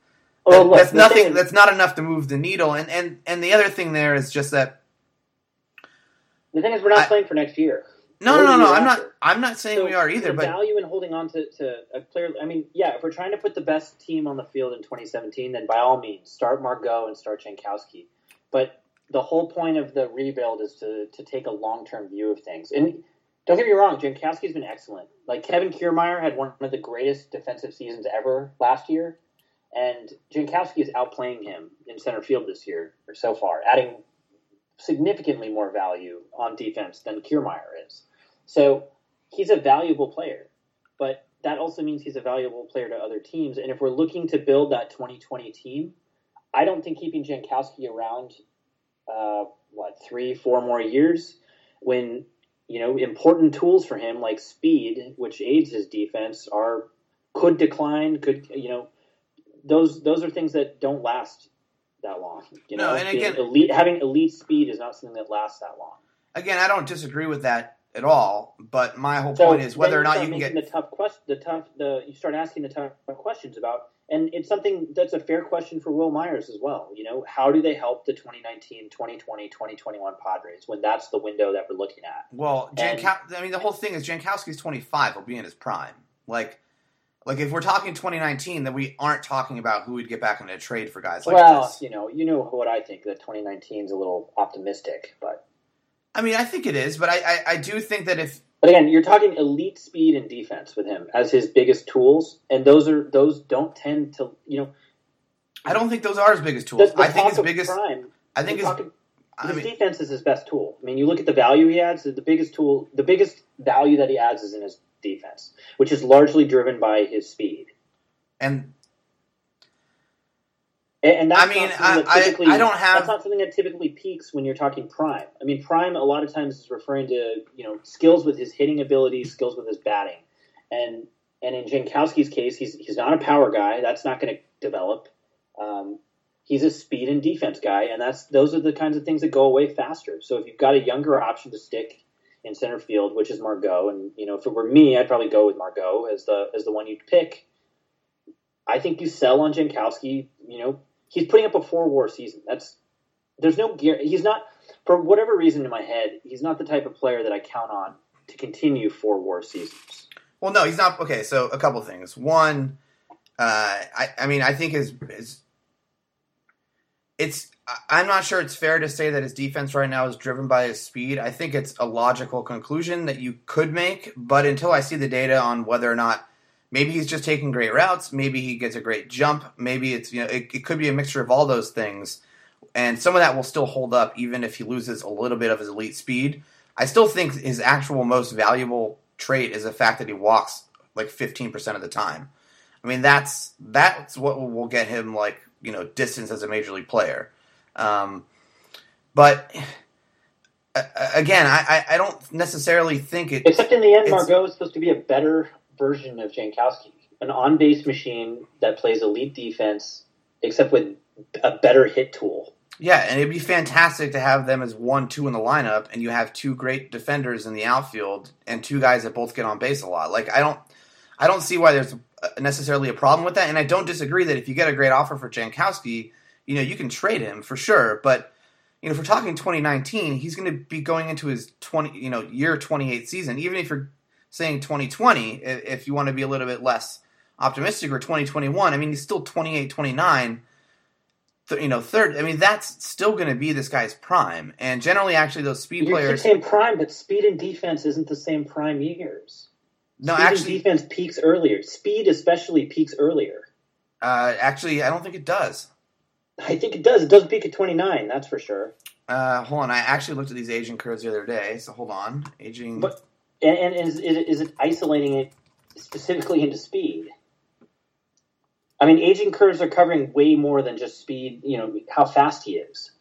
Speaker 2: Well, look,
Speaker 1: that's nothing.
Speaker 2: is,
Speaker 1: that's not enough to move the needle. And, and and the other thing there is just that
Speaker 2: the thing is we're not I, playing for next year.
Speaker 1: No, no, no, no. I'm not. I'm not saying
Speaker 2: so
Speaker 1: we are either.
Speaker 2: The
Speaker 1: but
Speaker 2: value in holding on to, to a player. I mean, yeah, if we're trying to put the best team on the field in twenty seventeen, then by all means, start Margot and start Jankowski. But the whole point of the rebuild is to to take a long term view of things. And don't get me wrong, Jankowski's been excellent. Like Kevin Kiermaier had one of the greatest defensive seasons ever last year. And Jankowski is outplaying him in center field this year, or so far, adding significantly more value on defense than Kiermaier is. So he's a valuable player, but that also means he's a valuable player to other teams. And if we're looking to build that twenty twenty team, I don't think keeping Jankowski around, uh, what, three, four more years when, you know, important tools for him like speed, which aids his defense, are could decline, could, you know, Those those are things that don't last that long. You know,
Speaker 1: no, and again,
Speaker 2: elite, having elite speed is not something that lasts that long.
Speaker 1: Again, I don't disagree with that at all. But my whole so point is whether or not you can get
Speaker 2: the tough question. The tough the you start asking the tough questions about, and it's something that's a fair question for Will Myers as well. You know, how do they help the twenty nineteen, twenty twenty, twenty twenty-one Padres when that's the window that we're looking at?
Speaker 1: Well, Jankow- I mean, the whole thing is Jankowski's twenty-five. He'll be in his prime. Like. Like, if we're talking twenty nineteen, then we aren't talking about who we'd get back into a trade for guys like
Speaker 2: well,
Speaker 1: this.
Speaker 2: Well, you know, you know what I think, that twenty nineteen is a little optimistic, but...
Speaker 1: I mean, I think it is, but I, I, I do think that if...
Speaker 2: But again, you're talking elite speed and defense with him as his biggest tools, and those are those don't tend to, you know...
Speaker 1: I don't think those are his biggest tools.
Speaker 2: The, the
Speaker 1: I think his biggest...
Speaker 2: Prime,
Speaker 1: I think his...
Speaker 2: Talking,
Speaker 1: I
Speaker 2: his
Speaker 1: mean,
Speaker 2: defense is his best tool. I mean, you look at the value he adds, the biggest tool, the biggest value that he adds is in his defense, which is largely driven by his speed.
Speaker 1: And,
Speaker 2: and that's
Speaker 1: I mean,
Speaker 2: not
Speaker 1: I,
Speaker 2: typically,
Speaker 1: I, I don't have...
Speaker 2: That's not something that typically peaks when you're talking prime. I mean, prime a lot of times is referring to, you know, skills with his hitting ability, skills with his batting. And and in Jankowski's case, he's he's not a power guy. That's not going to develop. Um, he's a speed and defense guy, and that's those are the kinds of things that go away faster. So if you've got a younger option to stick in center field, which is Margot, and, you know, if it were me, I'd probably go with Margot as the as the one you'd pick. I think you sell on Jankowski. You know, he's putting up a four-WAR season. That's there's no gear. He's not, for whatever reason in my head, he's not the type of player that I count on to continue four-WAR seasons.
Speaker 1: Well, no, he's not. Okay, so a couple things. One, uh, I, I mean, I think his, his it's. I'm not sure it's fair to say that his defense right now is driven by his speed. I think it's a logical conclusion that you could make, but until I see the data on whether or not. Maybe he's just taking great routes. Maybe he gets a great jump. Maybe it's, you know, it, it could be a mixture of all those things. And some of that will still hold up even if he loses a little bit of his elite speed. I still think his actual most valuable trait is the fact that he walks like fifteen percent of the time. I mean, that's that's what will get him, like, you know, distance as a major league player. Um, but uh, again, I, I don't necessarily think it.
Speaker 2: Except in the end, Margot is supposed to be a better version of Jankowski, an on-base machine that plays elite defense, except with a better hit tool.
Speaker 1: Yeah, and it'd be fantastic to have them as one, two in the lineup, and you have two great defenders in the outfield and two guys that both get on base a lot. Like, I don't, I don't see why there's necessarily a problem with that, and I don't disagree that if you get a great offer for Jankowski, you know, you can trade him for sure. But you know, if we're talking twenty nineteen, he's going to be going into his twenty, you know, year twenty-eight season, even if you're saying twenty twenty, if you want to be a little bit less optimistic, or twenty twenty-one. I mean, he's still twenty-eight, twenty-nine, th- you know, third. I mean, that's still going to be this guy's prime. And generally, actually, those speed
Speaker 2: You're
Speaker 1: players...
Speaker 2: You're saying prime, but speed and defense isn't the same prime years.
Speaker 1: No,
Speaker 2: speed
Speaker 1: actually...
Speaker 2: and defense peaks earlier. Speed especially peaks earlier.
Speaker 1: Uh, actually, I don't think it does.
Speaker 2: I think it does. It doesn't peak at twenty-nine, that's for sure.
Speaker 1: Uh, hold on. I actually looked at these aging curves the other day, so hold on. Aging...
Speaker 2: But, And, and is, is, it, is it isolating it specifically into speed? I mean, aging curves are covering way more than just speed, you know, how fast he is.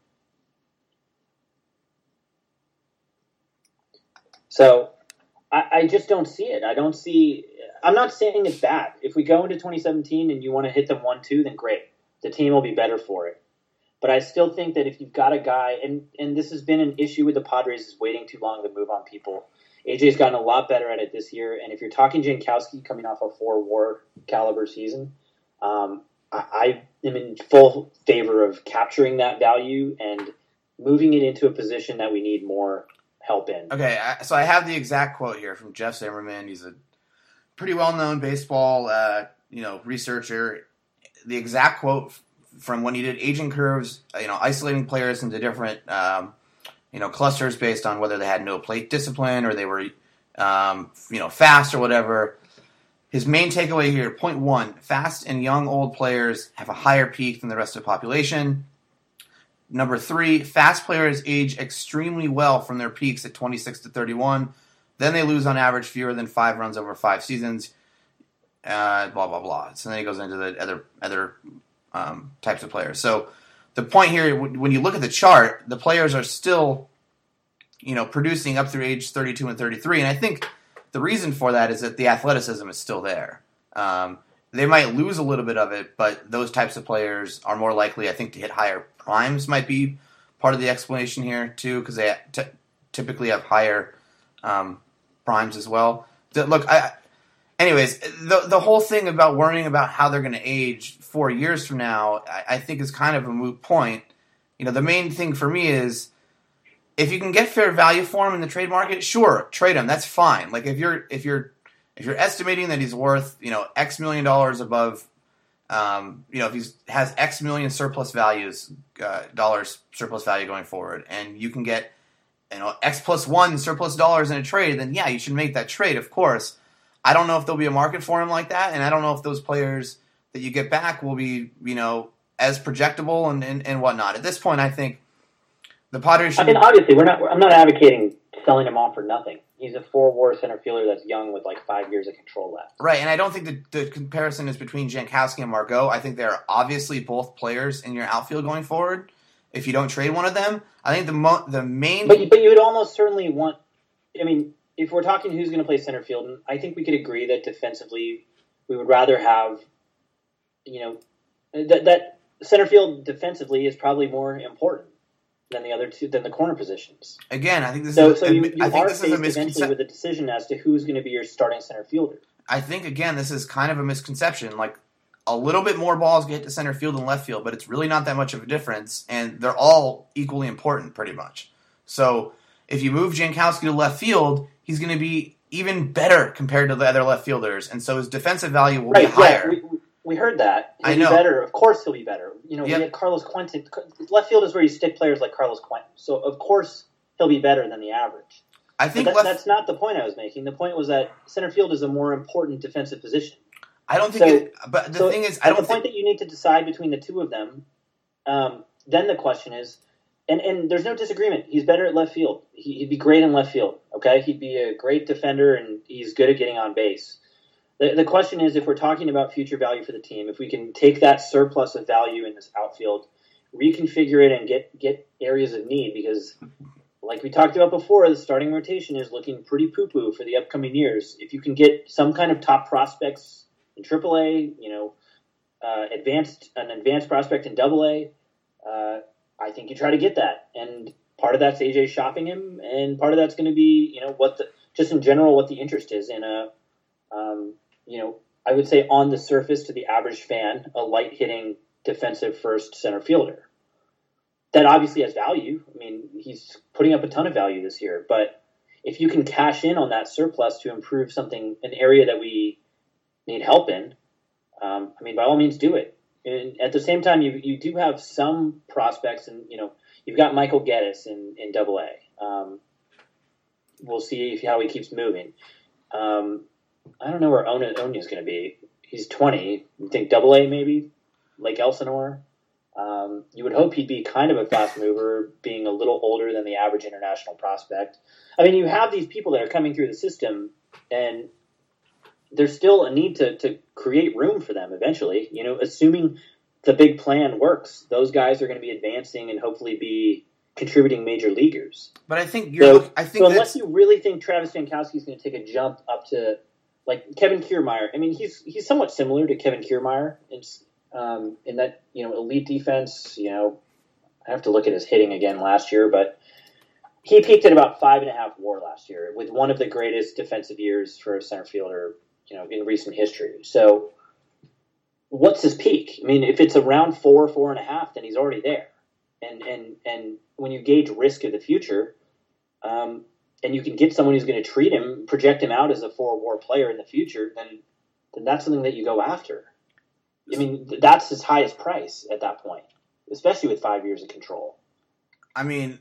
Speaker 2: So I, I just don't see it. I don't see – I'm not saying it's bad. If we go into twenty seventeen and you want to hit them one two, then great. The team will be better for it. But I still think that if you've got a guy – and and this has been an issue with the Padres, is waiting too long to move on people – A J's gotten a lot better at it this year, and if you're talking Jankowski coming off a four-WAR caliber season, um, I, I am in full favor of capturing that value and moving it into a position that we need more help in.
Speaker 1: Okay, I, so I have the exact quote here from Jeff Zimmerman. He's a pretty well-known baseball, uh, you know, researcher. The exact quote from when he did aging curves, you know, isolating players into different, um, you know, clusters based on whether they had no plate discipline or they were, um, you know, fast or whatever. His main takeaway here, point one, fast and young old players have a higher peak than the rest of the population. Number three, fast players age extremely well from their peaks at twenty-six to thirty-one. Then they lose on average fewer than five runs over five seasons. Uh, blah, blah, blah. So then he goes into the other other um, types of players. So the point here, when you look at the chart, the players are still, you know, producing up through age thirty-two and thirty-three. And I think the reason for that is that the athleticism is still there. Um, they might lose a little bit of it, but those types of players are more likely, I think, to hit higher primes might be part of the explanation here, too, because they t- typically have higher um, primes as well. The, look, I, anyways, the the whole thing about worrying about how they're going to age four years from now, I, I think is kind of a moot point. You know, the main thing for me is if you can get fair value for him in the trade market, sure, trade him. That's fine. Like if you're if you're if you're estimating that he's worth, you know, X million dollars above, um, you know, if he has X million surplus values, uh, dollars surplus value going forward, and you can get, you know, X plus one surplus dollars in a trade, then yeah, you should make that trade, of course. I don't know if there'll be a market for him like that, and I don't know if those players that you get back will be, you know, as projectable and, and, and whatnot. At this point, I think the Padres should...
Speaker 2: I mean, obviously, we're not. I'm not advocating selling him off for nothing. He's a four-war center fielder that's young with like five years of control left.
Speaker 1: Right, and I don't think the, the comparison is between Jankowski and Margot. I think they're obviously both players in your outfield going forward. If you don't trade one of them, I think the mo- the main...
Speaker 2: But, but you would almost certainly want... I mean, if we're talking who's going to play center field, I think we could agree that defensively we would rather have, you know, that, that center field defensively is probably more important than the other two, than the corner positions.
Speaker 1: Again, I think this
Speaker 2: so,
Speaker 1: is.
Speaker 2: So
Speaker 1: a,
Speaker 2: you, you
Speaker 1: I think
Speaker 2: are
Speaker 1: this
Speaker 2: faced
Speaker 1: is a
Speaker 2: eventually
Speaker 1: misconception
Speaker 2: with a decision as to who's going to be your starting center fielder.
Speaker 1: I think again, this is kind of a misconception. Like a little bit more balls get to center field and left field, but it's really not that much of a difference, and they're all equally important, pretty much. So if you move Jankowski to left field, he's going to be even better compared to the other left fielders, and so his defensive value will
Speaker 2: right,
Speaker 1: be higher.
Speaker 2: Yeah, we, we heard that. He'll
Speaker 1: I know.
Speaker 2: Be better. Of course he'll be better. You know,
Speaker 1: Yep.
Speaker 2: we had Carlos Quentin. Left field is where you stick players like Carlos Quentin. So, of course, he'll be better than the average.
Speaker 1: I think
Speaker 2: but that,
Speaker 1: left,
Speaker 2: that's not the point I was making. The point was that center field is a more important defensive position.
Speaker 1: I don't think
Speaker 2: So-
Speaker 1: it, but the
Speaker 2: so
Speaker 1: thing is, I
Speaker 2: at
Speaker 1: don't
Speaker 2: the point
Speaker 1: think...
Speaker 2: that you need to decide between the two of them, um, then the question is, and, and there's no disagreement. He's better at left field. He, he'd be great in left field. Okay, he'd be a great defender, and he's good at getting on base. The, the question is, if we're talking about future value for the team, if we can take that surplus of value in this outfield, reconfigure it, and get get areas of need, because like we talked about before, the starting rotation is looking pretty poo-poo for the upcoming years. If you can get some kind of top prospects in triple A, you know, uh, advanced an advanced prospect in double A, uh, I think you try to get that. And part of that's A J shopping him, and part of that's going to be, you know, what the just in general what the interest is in a, um, you know, I would say on the surface to the average fan, a light hitting defensive first center fielder. That obviously has value. I mean, he's putting up a ton of value this year. But if you can cash in on that surplus to improve something, an area that we need help in, um, I mean, by all means, do it. And at the same time, you you do have some prospects, and you know, you've got Michael Geddes in in Double A. Um, we'll see if, how he keeps moving. Um, I don't know where Ona is going to be. He's twenty. You think Double A maybe, Lake Elsinore. Um, you would hope he'd be kind of a fast mover, being a little older than the average international prospect. I mean, you have these people that are coming through the system, and there's still a need to, to create room for them eventually. You know, assuming the big plan works, those guys are going to be advancing and hopefully be contributing major leaguers.
Speaker 1: But I think you're.
Speaker 2: So,
Speaker 1: I think
Speaker 2: so
Speaker 1: that's,
Speaker 2: unless you really think Travis Jankowski is going to take a jump up to like Kevin Kiermaier, I mean, he's he's somewhat similar to Kevin Kiermaier. It's Um, in that, you know, elite defense. You know, I have to look at his hitting again last year, but he peaked at about five and a half WAR last year with one of the greatest defensive years for a center fielder, you know, in recent history. So what's his peak? I mean, if it's around four, four and a half, then he's already there. And and and when you gauge risk of the future, um, and you can get someone who's going to treat him, project him out as a four WAR player in the future, then then that's something that you go after. I mean, that's his highest price at that point, especially with five years of control.
Speaker 1: I mean,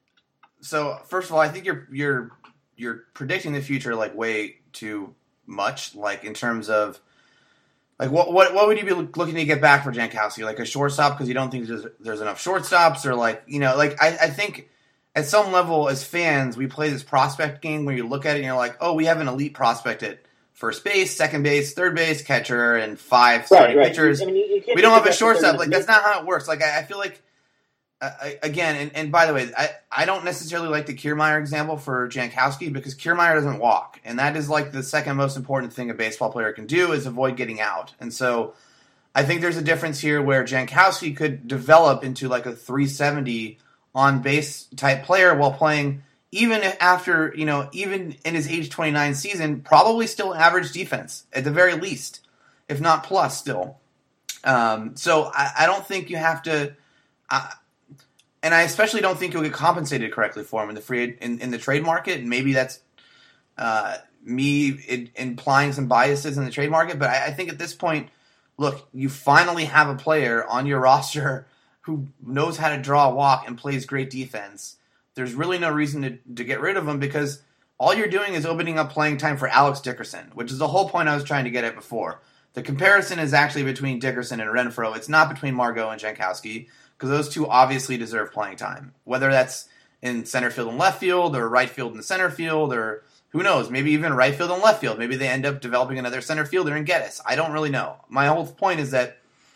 Speaker 1: so first of all, I think you're you're you're predicting the future like way too much, like in terms of like what what what would you be looking to get back for Jankowski? Like a shortstop because you don't think there's, there's enough shortstops, or like you know, like I, I think at some level as fans we play this prospect game where you look at it and you're like, oh, we have an elite prospect at first base, second base, third base, catcher, and five starting
Speaker 2: right, right.
Speaker 1: pitchers.
Speaker 2: I mean, you, you
Speaker 1: we don't have a shortstop. Like that's not how it works. Like I, I feel like. Uh, again, and, and by the way, I, I don't necessarily like the Kiermaier example for Jankowski because Kiermaier doesn't walk. And that is like the second most important thing a baseball player can do is avoid getting out. And so I think there's a difference here where Jankowski could develop into like a three seventy on-base type player while playing, even after, you know, even in his age twenty-nine season, probably still average defense at the very least, if not plus still. Um, so I, I don't think you have to... I, And I especially don't think you'll get compensated correctly for him in the free in, in the trade market. And maybe that's uh, me in, implying some biases in the trade market. But I, I think at this point, look, you finally have a player on your roster who knows how to draw a walk and plays great defense. There's really no reason to, to get rid of him because all you're doing is opening up playing time for Alex Dickerson, which is the whole point I was trying to get at before. The comparison is actually between Dickerson and Renfroe. It's not between Margot and Jankowski. Because those two obviously deserve playing time. Whether that's in center field and left field, or right field and center field, or who knows, maybe even right field and left field. Maybe they end up developing another center fielder in Geddes. I don't really know. My whole point is that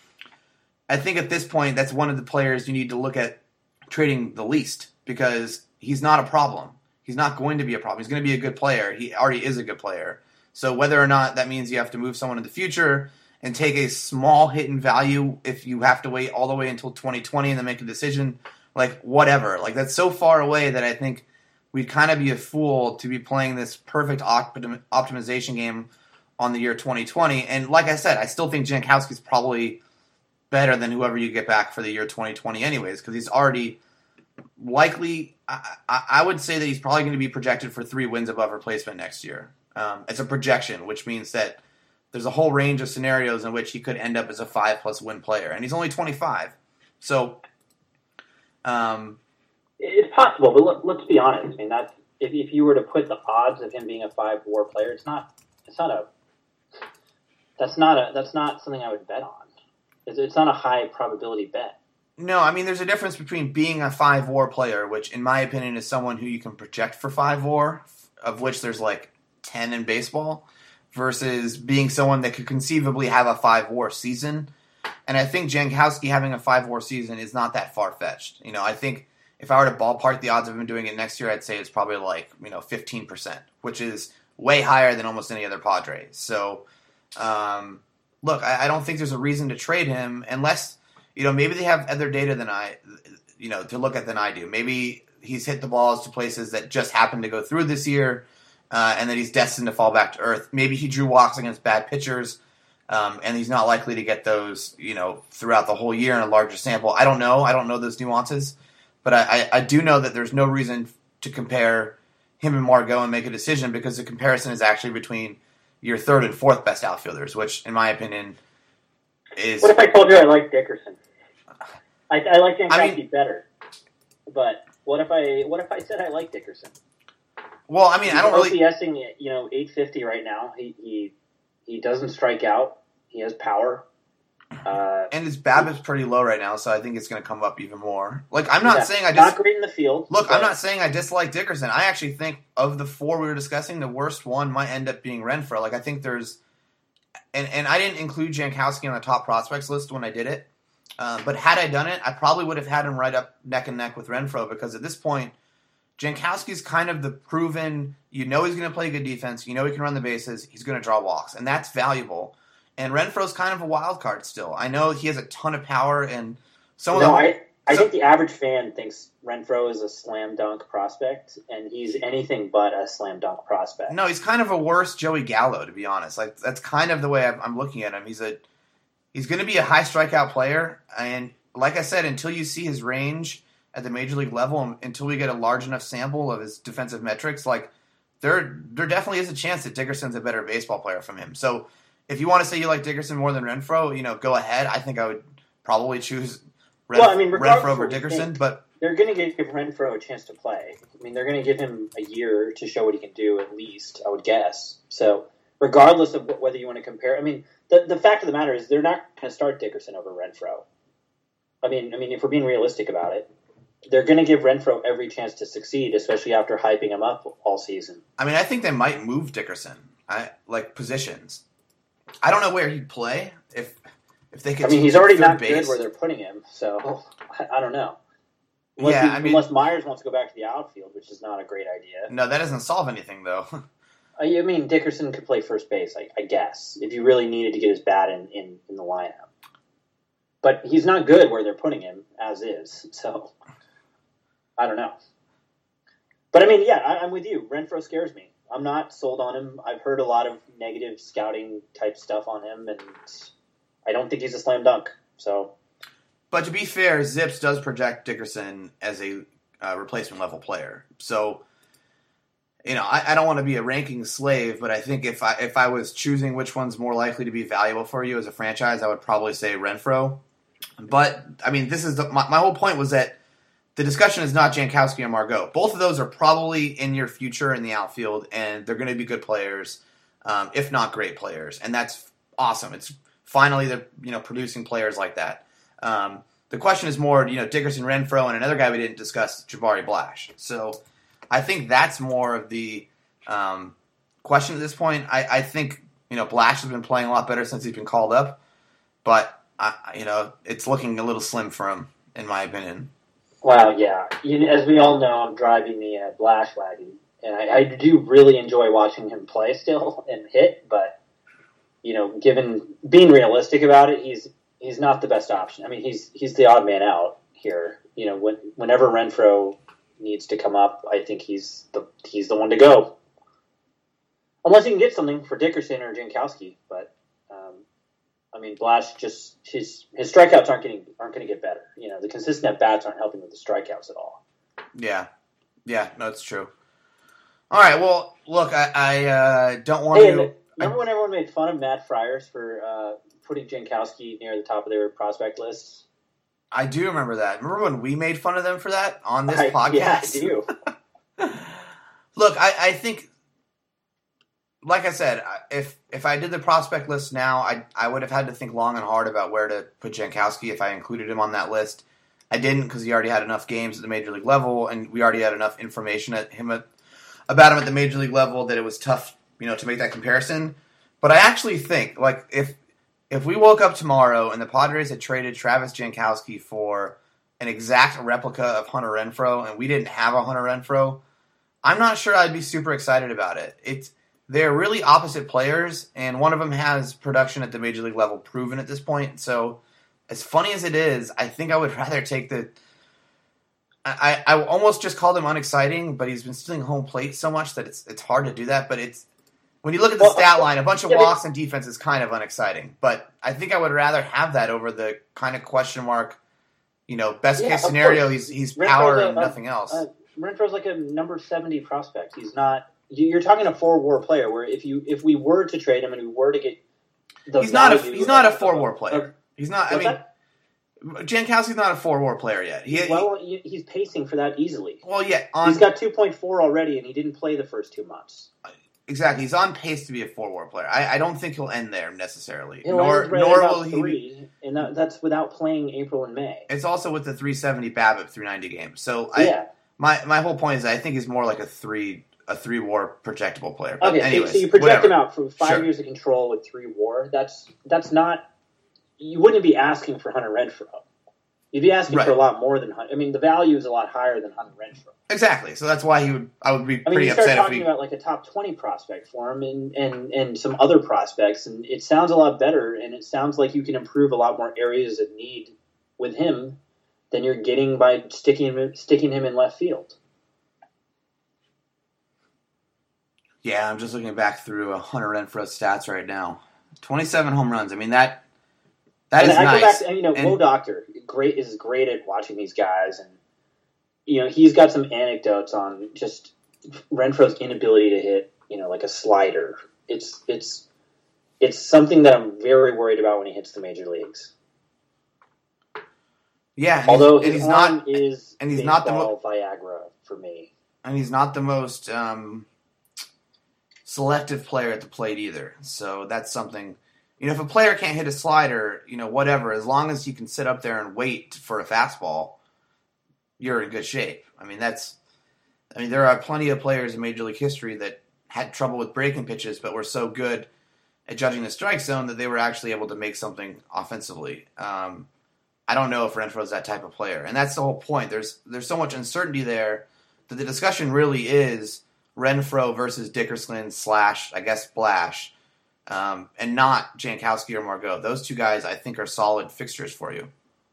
Speaker 1: I think at this point, that's one of the players you need to look at trading the least. Because he's not a problem. He's not going to be a problem. He's going to be a good player. He already is a good player. So whether or not that means you have to move someone in the future and take a small hit in value if you have to wait all the way until twenty twenty and then make a decision, like, whatever. Like, that's so far away that I think we'd kind of be a fool to be playing this perfect optim- optimization game on the year twenty twenty. And like I said, I still think Jankowski's probably better than whoever you get back for the year twenty twenty anyways, because he's already likely, I, I, I would say that he's probably going to be projected for three wins above replacement next year. Um, it's a projection, which means that there's a whole range of scenarios in which he could end up as a five-plus win player, and he's only twenty-five. So, um,
Speaker 2: it's possible, but let, let's be honest. I mean, that's if if you were to put the odds of him being a five WAR player, it's not it's not a that's not a that's not something I would bet on. It's, it's not a high probability bet.
Speaker 1: No, I mean, there's a difference between being a five WAR player, which, in my opinion, is someone who you can project for five WAR, of which there's like ten in baseball, versus being someone that could conceivably have a five WAR season. And I think Jankowski having a five WAR season is not that far-fetched. You know, I think if I were to ballpark the odds of him doing it next year, I'd say it's probably like, you know, fifteen percent, which is way higher than almost any other Padre. So, um, look, I, I don't think there's a reason to trade him unless, you know, maybe they have other data than I, you know, to look at than I do. Maybe he's hit the balls to places that just happened to go through this year, Uh, and that he's destined to fall back to earth. Maybe he drew walks against bad pitchers, um, and he's not likely to get those, you know, throughout the whole year in a larger sample. I don't know. I don't know those nuances, but I, I, I do know that there's no reason to compare him and Margot and make a decision because the comparison is actually between your third and fourth best outfielders, which, in my opinion, is.
Speaker 2: What if I told you I like Dickerson? I, I like Jankowski I mean, better, but what if I what if I said I like Dickerson?
Speaker 1: Well, I mean,
Speaker 2: He's
Speaker 1: I don't really.
Speaker 2: OPSing, you know, eight fifty right now. He he he doesn't strike out. He has power. Uh,
Speaker 1: and his B A B is pretty low right now, so I think it's going to come up even more. Like, I'm not
Speaker 2: yeah,
Speaker 1: saying I
Speaker 2: dis-
Speaker 1: just
Speaker 2: not great in the field.
Speaker 1: Look, I'm not saying I dislike Dickerson. I actually think of the four we were discussing, the worst one might end up being Renfroe. Like, I think there's, and and I didn't include Jankowski on the top prospects list when I did it, uh, but had I done it, I probably would have had him right up neck and neck with Renfroe because at this point, Jankowski's kind of the proven, you know he's going to play good defense, you know he can run the bases, he's going to draw walks, and that's valuable. And Renfroe's kind of a wild card still. I know he has a ton of power, and some of
Speaker 2: no,
Speaker 1: the...
Speaker 2: I, I
Speaker 1: so,
Speaker 2: think the average fan thinks Renfroe is a slam dunk prospect, and he's anything but a slam dunk prospect.
Speaker 1: No, he's kind of a worse Joey Gallo, to be honest. Like that's kind of the way I'm, I'm looking at him. He's a he's going to be a high strikeout player. And like I said, until you see his range at the major league level, until we get a large enough sample of his defensive metrics, like there, there definitely is a chance that Dickerson's a better baseball player from him. So if you want to say you like Dickerson more than Renfroe, you know, go ahead. I think I would probably choose Ren-
Speaker 2: well, I mean,
Speaker 1: Renfroe over Dickerson, but
Speaker 2: they're going to give Renfroe a chance to play. I mean, they're going to give him a year to show what he can do, at least, I would guess. So, regardless of whether you want to compare, I mean, the the fact of the matter is they're not going to start Dickerson over Renfroe. I mean, I mean, if we're being realistic about it, they're going to give Renfroe every chance to succeed, especially after hyping him up all season.
Speaker 1: I mean, I think they might move Dickerson, I like positions. I don't know where he'd play if if they could.
Speaker 2: I mean, he's already not base. good where they're putting him, so I, I don't know. Unless,
Speaker 1: yeah,
Speaker 2: he,
Speaker 1: I mean,
Speaker 2: unless Myers wants to go back to the outfield, which is not a great idea.
Speaker 1: No, that doesn't solve anything, though.
Speaker 2: I mean, Dickerson could play first base, I, I guess, if you really needed to get his bat in, in, in the lineup. But he's not good where they're putting him, as is, so I don't know. But, I mean, yeah, I, I'm with you. Renfroe scares me. I'm not sold on him. I've heard a lot of negative scouting-type stuff on him, and I don't think he's a slam dunk, so...
Speaker 1: But to be fair, Zips does project Dickerson as a uh, replacement level player. So, you know, I, I don't want to be a ranking slave, but I think if I if I was choosing which one's more likely to be valuable for you as a franchise, I would probably say Renfroe. But I mean, this is the, my, my whole point was that the discussion is not Jankowski or Margot. Both of those are probably in your future in the outfield, and they're going to be good players, um, if not great players, and that's awesome. It's finally they're you know producing players like that. Um, the question is more, you know, Dickerson, Renfroe, and another guy we didn't discuss, Jabari Blash. So I think that's more of the um, question at this point. I, I think, you know, Blash has been playing a lot better since he's been called up, but, I, you know, it's looking a little slim for him, in my opinion.
Speaker 2: Well, yeah. You, as we all know, I'm driving the uh, Blash wagon, and I, I do really enjoy watching him play still and hit, but, you know, given being realistic about it, he's He's not the best option. I mean, he's he's the odd man out here. You know, when, whenever Renfroe needs to come up, I think he's the he's the one to go. Unless you can get something for Dickerson or Jankowski, but um, I mean, Blash just his his strikeouts aren't getting aren't going to get better. You know, the consistent at bats aren't helping with the strikeouts at all.
Speaker 1: Yeah, yeah, no, it's true. All right, well, look, I, I uh, don't want
Speaker 2: hey,
Speaker 1: to.
Speaker 2: Remember
Speaker 1: I,
Speaker 2: when everyone made fun of Matt Friars for uh, putting Jankowski near the top of their prospect list?
Speaker 1: I do remember that. Remember when we made fun of them for that on this
Speaker 2: I,
Speaker 1: podcast?
Speaker 2: Yeah, I do.
Speaker 1: Look, I, I think, like I said, if if I did the prospect list now, I I would have had to think long and hard about where to put Jankowski if I included him on that list. I didn't because he already had enough games at the major league level, and we already had enough information at him at, about him at the major league level that it was tough, you know, to make that comparison. But I actually think, like, if if we woke up tomorrow and the Padres had traded Travis Jankowski for an exact replica of Hunter Renfroe, and we didn't have a Hunter Renfroe, I'm not sure I'd be super excited about it. It's they're really opposite players, and one of them has production at the major league level proven at this point. So, as funny as it is, I think I would rather take the. I, I almost just called him unexciting, but he's been stealing home plate so much that it's it's hard to do that. But it's when you look at the well, stat line, a bunch of yeah, walks and defense is kind of unexciting. But I think I would rather have that over the kind of question mark. You know, best yeah, case scenario, he's he's power a, and nothing else.
Speaker 2: Uh, Renfroe's like a number seventy prospect. He's not. You're talking a four WAR player. Where if you if we were to trade him and we were to get, the
Speaker 1: he's not a he's not a four WAR player. Of, he's not. I mean,
Speaker 2: that?
Speaker 1: Jankowski's not a four WAR player yet. He,
Speaker 2: well, he, he's pacing for that easily.
Speaker 1: Well, yeah, on,
Speaker 2: he's got two point four already, and he didn't play the first two months.
Speaker 1: Exactly, he's on pace to be a four WAR player. I, I don't think he'll end there necessarily.
Speaker 2: He'll
Speaker 1: nor
Speaker 2: end right
Speaker 1: nor
Speaker 2: about
Speaker 1: will he.
Speaker 2: Three, and that, that's without playing April and May.
Speaker 1: It's also with the three seventy BABIP through ninety games. So I,
Speaker 2: yeah.
Speaker 1: my my whole point is I think he's more like a three a three WAR projectable player. But
Speaker 2: okay,
Speaker 1: anyways,
Speaker 2: so you project
Speaker 1: whatever.
Speaker 2: him out for five sure. years of control with three WAR. That's that's not. You wouldn't be asking for Hunter Renfroe. You'd be asking
Speaker 1: right.
Speaker 2: for a lot more than Hunter. I mean, the value is a lot higher than Hunter Renfroe.
Speaker 1: Exactly. So that's why he would. I would be
Speaker 2: I mean,
Speaker 1: pretty
Speaker 2: you start
Speaker 1: upset
Speaker 2: talking
Speaker 1: if we
Speaker 2: about like a top twenty prospect for him, and, and and some other prospects, and it sounds a lot better, and it sounds like you can improve a lot more areas of need with him than you're getting by sticking him sticking him in left field.
Speaker 1: Yeah, I'm just looking back through a Hunter Renfroe stats right now. twenty-seven home runs. I mean that. That
Speaker 2: and
Speaker 1: is
Speaker 2: I
Speaker 1: nice.
Speaker 2: go back to, you know,
Speaker 1: and,
Speaker 2: Will Doctor great is great at watching these guys, and you know he's got some anecdotes on just Renfroe's inability to hit, you know, like a slider. It's it's it's something that I'm very worried about when he hits the major leagues.
Speaker 1: Yeah, and
Speaker 2: although
Speaker 1: he's,
Speaker 2: his
Speaker 1: and he's
Speaker 2: arm
Speaker 1: not,
Speaker 2: is
Speaker 1: and he's not the mo-
Speaker 2: Viagra for me,
Speaker 1: and he's not the most um, selective player at the plate either. So that's something. You know, if a player can't hit a slider, you know, whatever, as long as you can sit up there and wait for a fastball, you're in good shape. I mean, that's. I mean, there are plenty of players in Major League history that had trouble with breaking pitches, but were so good at judging the strike zone that they were actually able to make something offensively. Um, I don't know if Renfroe's that type of player, and that's the whole point. There's there's so much uncertainty there that the discussion really is Renfroe versus Dickerson slash I guess Blash, um, and not Jankowski or Margot. Those two guys I think are solid fixtures for you.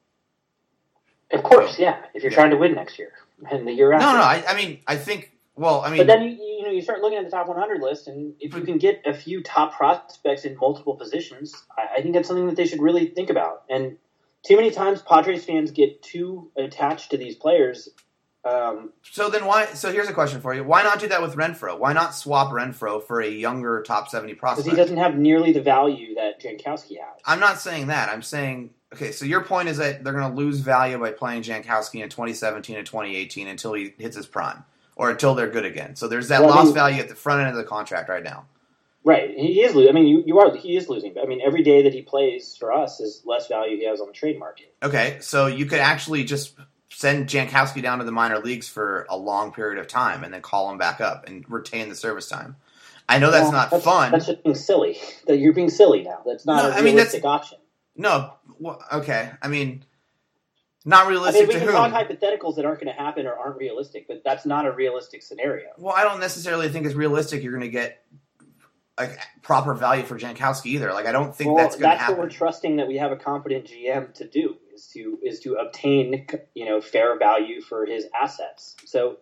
Speaker 2: Of course, yeah. If you're yeah. trying to win next year and the year after.
Speaker 1: No, no. I, I mean, I think. Well, I mean,
Speaker 2: but then you you know you start looking at the top one hundred list, and if you can get a few top prospects in multiple positions, I, I think that's something that they should really think about. And too many times, Padres fans get too attached to these players. Um,
Speaker 1: so then why? So here's a question for you: why not do that with Renfroe? Why not swap Renfroe for a younger top seventy prospect?
Speaker 2: Because he doesn't have nearly the value that Jankowski has.
Speaker 1: I'm not saying that. I'm saying okay. So your point is that they're going to lose value by playing Jankowski in twenty seventeen and twenty eighteen until he hits his prime, or until they're good again. So there's that well, lost I mean, value at the front end of the contract right now.
Speaker 2: Right, he is losing. I mean, you, you are. He is losing. I mean, every day that he plays for us is less value he has on the trade market.
Speaker 1: Okay, so you could actually just send Jankowski down to the minor leagues for a long period of time, and then call him back up and retain the service time. I know that's well, not
Speaker 2: that's,
Speaker 1: fun.
Speaker 2: That's just being silly. That you're being silly now. That's not
Speaker 1: no,
Speaker 2: a
Speaker 1: I mean,
Speaker 2: realistic
Speaker 1: that's,
Speaker 2: option.
Speaker 1: No, well, okay. I mean, not realistic
Speaker 2: I mean, we
Speaker 1: to
Speaker 2: can
Speaker 1: whom?
Speaker 2: talk hypotheticals that aren't going to happen or aren't realistic, but that's not a realistic scenario.
Speaker 1: Well, I don't necessarily think it's realistic. You're going to get like proper value for Jankowski either. Like I don't think
Speaker 2: well,
Speaker 1: that's going to
Speaker 2: happen. That's
Speaker 1: happen.
Speaker 2: what we're trusting that we have a competent G M to do is to is to obtain you know fair value for his assets. So,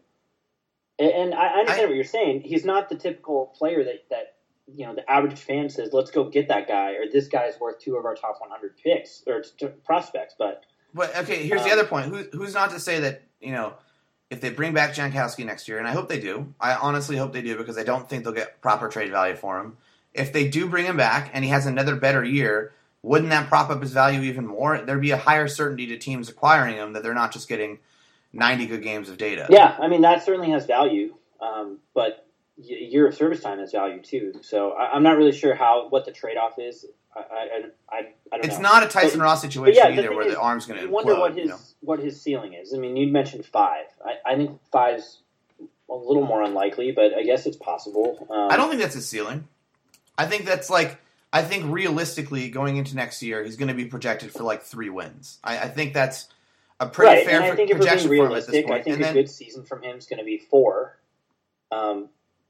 Speaker 2: and I understand I, what you're saying. He's not the typical player that that you know the average fan says, "Let's go get that guy," or "This guy's worth two of our top one hundred picks or t- prospects." But
Speaker 1: but okay, here's um, the other point. Who, who's not to say that you know? If they bring back Jankowski next year, and I hope they do, I honestly hope they do because I don't think they'll get proper trade value for him. If they do bring him back and he has another better year, wouldn't that prop up his value even more? There'd be a higher certainty to teams acquiring him that they're not just getting ninety good games of data.
Speaker 2: Yeah, I mean, that certainly has value, um, but a year of service time has value too. So I, I'm not really sure how what the trade-off is. I, I, I, I don't
Speaker 1: it's
Speaker 2: know.
Speaker 1: not a Tyson
Speaker 2: but,
Speaker 1: Ross situation
Speaker 2: yeah,
Speaker 1: either where
Speaker 2: is,
Speaker 1: the arm's going to implode.
Speaker 2: You wonder what his,
Speaker 1: you know?
Speaker 2: what his ceiling is. I mean, you'd mentioned five. I, I think five's a little more unlikely, but I guess it's possible. Um,
Speaker 1: I don't think that's his ceiling. I think that's like, I think realistically going into next year, he's going to be projected for like three wins. I, I think that's a pretty
Speaker 2: right,
Speaker 1: fair
Speaker 2: and I think
Speaker 1: projection
Speaker 2: if we're being
Speaker 1: for him at this
Speaker 2: realistic,
Speaker 1: point.
Speaker 2: I think
Speaker 1: and
Speaker 2: a
Speaker 1: then,
Speaker 2: good season from him is going to be four. Um,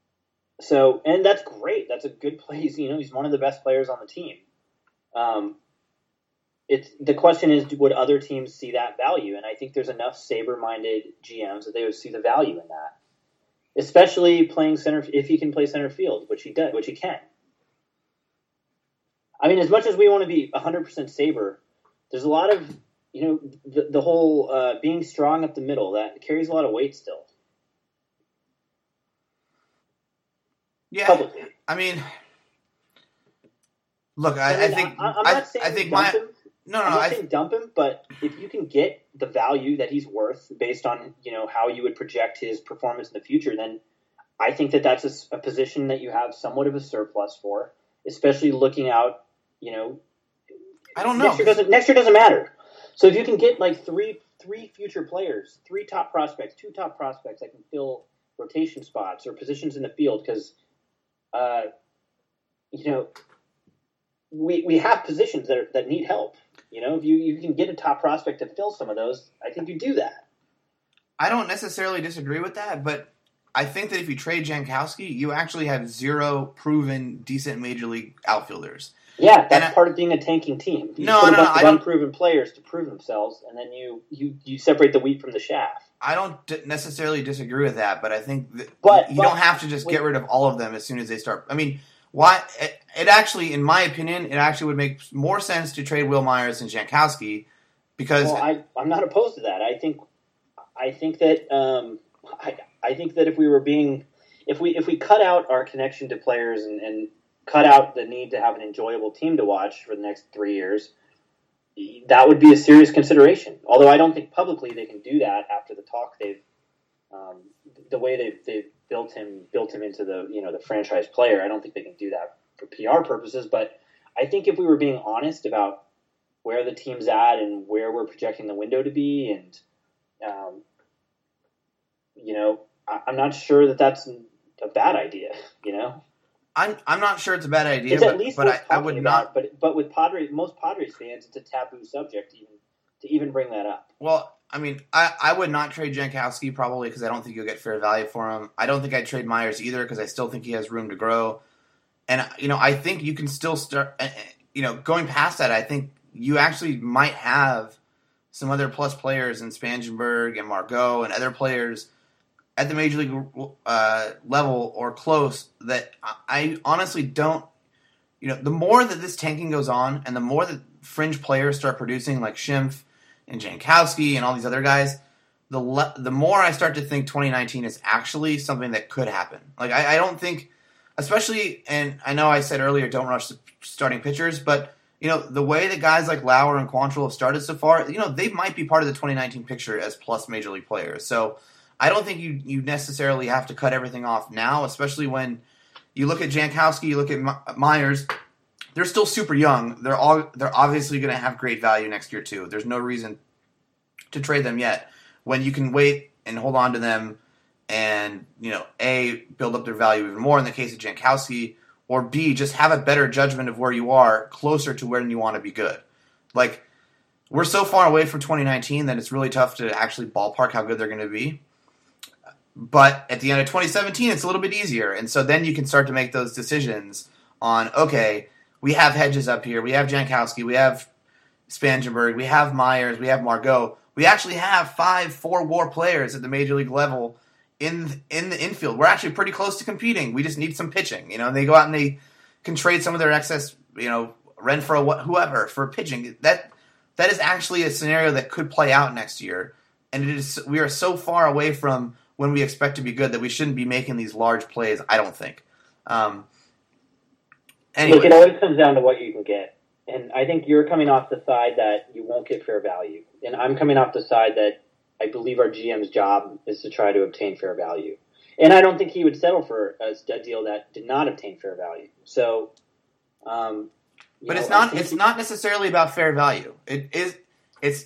Speaker 2: so, and that's great. That's a good place. You know, he's one of the best players on the team. Um, it's the question is, would other teams see that value? And I think there's enough Sabre-minded G Ms that they would see the value in that, especially playing center if he can play center field, which he does, which he can. I mean, as much as we want to be one hundred percent Sabre, there's a lot of you know the, the whole uh, being strong up the middle that carries a lot of weight still.
Speaker 1: Yeah,
Speaker 2: Publicly.
Speaker 1: I mean. Look, I,
Speaker 2: I, mean,
Speaker 1: I think
Speaker 2: I, I'm not
Speaker 1: I,
Speaker 2: saying
Speaker 1: I think
Speaker 2: dump
Speaker 1: my
Speaker 2: him.
Speaker 1: no, no,
Speaker 2: I'm not
Speaker 1: I
Speaker 2: saying dump him, but if you can get the value that he's worth based on you know how you would project his performance in the future, then I think that that's a, a position that you have somewhat of a surplus for, especially looking out. You know,
Speaker 1: I don't know.
Speaker 2: Next year doesn't next year doesn't matter. So if you can get like three three future players, three top prospects, two top prospects that can fill rotation spots or positions in the field, because uh, you know. We we have positions that are, that need help. You know, if you, you can get a top prospect to fill some of those, I think you do that.
Speaker 1: I don't necessarily disagree with that, but I think that if you trade Jankowski, you actually have zero proven decent major league outfielders.
Speaker 2: Yeah, that's
Speaker 1: I,
Speaker 2: part of being a tanking team. You
Speaker 1: no,
Speaker 2: put
Speaker 1: no,
Speaker 2: a bunch
Speaker 1: no,
Speaker 2: of
Speaker 1: I don't,
Speaker 2: unproven players to prove themselves, and then you, you, you separate the wheat from the chaff.
Speaker 1: I don't d- necessarily disagree with that, but I think that
Speaker 2: but,
Speaker 1: you
Speaker 2: but,
Speaker 1: don't have to just
Speaker 2: wait,
Speaker 1: get rid of all of them as soon as they start. I mean, why it, it actually, in my opinion, it actually would make more sense to trade Will Myers and Jankowski because
Speaker 2: well, I, I'm not opposed to that. I think I think that um, I, I think that if we were being if we if we cut out our connection to players and, and cut out the need to have an enjoyable team to watch for the next three years, that would be a serious consideration. Although I don't think publicly they can do that after the talk they've um, the way they've, they've built him built him into the you know the franchise player. I don't think they can do that for P R purposes. But I think if we were being honest about where the team's at and where we're projecting the window to be, and um, you know, I, I'm not sure that that's a bad idea. You know.
Speaker 1: I'm I'm not sure it's a bad idea,
Speaker 2: It's
Speaker 1: but,
Speaker 2: at least
Speaker 1: but
Speaker 2: worth
Speaker 1: I, I
Speaker 2: talking
Speaker 1: would
Speaker 2: about,
Speaker 1: not.
Speaker 2: But but with Padres, most Padres fans, it's a taboo subject even to even bring that up.
Speaker 1: Well, I mean, I, I would not trade Jankowski probably because I don't think you'll get fair value for him. I don't think I'd trade Myers either because I still think he has room to grow. And you know, I think you can still start. You know, going past that, I think you actually might have some other plus players in Spangenberg and Margot and other players at the major league uh, level or close that I honestly don't, you know, the more that this tanking goes on and the more that fringe players start producing like Schimpf and Jankowski and all these other guys, the le- the more I start to think twenty nineteen is actually something that could happen. Like, I, I don't think, especially, and I know I said earlier, don't rush the starting pitchers, but, you know, the way that guys like Lauer and Quantrill have started so far, you know, they might be part of the twenty nineteen picture as plus major league players. So, I don't think you, you necessarily have to cut everything off now, especially when you look at Jankowski, you look at Myers. They're still super young. They're all they're obviously going to have great value next year too. There's no reason to trade them yet when you can wait and hold on to them and, you know, A, build up their value even more in the case of Jankowski, or B, just have a better judgment of where you are closer to where you want to be good. Like, we're so far away from twenty nineteen that it's really tough to actually ballpark how good they're going to be. But at the end of twenty seventeen, it's a little bit easier. And so then you can start to make those decisions on, okay, we have Hedges up here, we have Jankowski, we have Spangenberg, we have Myers, we have Margot. We actually have five four-war players at the major league level in in the infield. We're actually pretty close to competing. We just need some pitching. You know, and they go out and they can trade some of their excess, you know, Renfroe, whoever, for pitching. That that is actually a scenario that could play out next year. And it is we are so far away from when we expect to be good that we shouldn't be making these large plays, I don't think. Um, anyway.
Speaker 2: Look, it always comes down to what you can get. And I think you're coming off the side that you won't get fair value. And I'm coming off the side that I believe our G M's job is to try to obtain fair value. And I don't think he would settle for a, a deal that did not obtain fair value. So, um,
Speaker 1: but
Speaker 2: know,
Speaker 1: it's not it's not necessarily about fair value. It is it's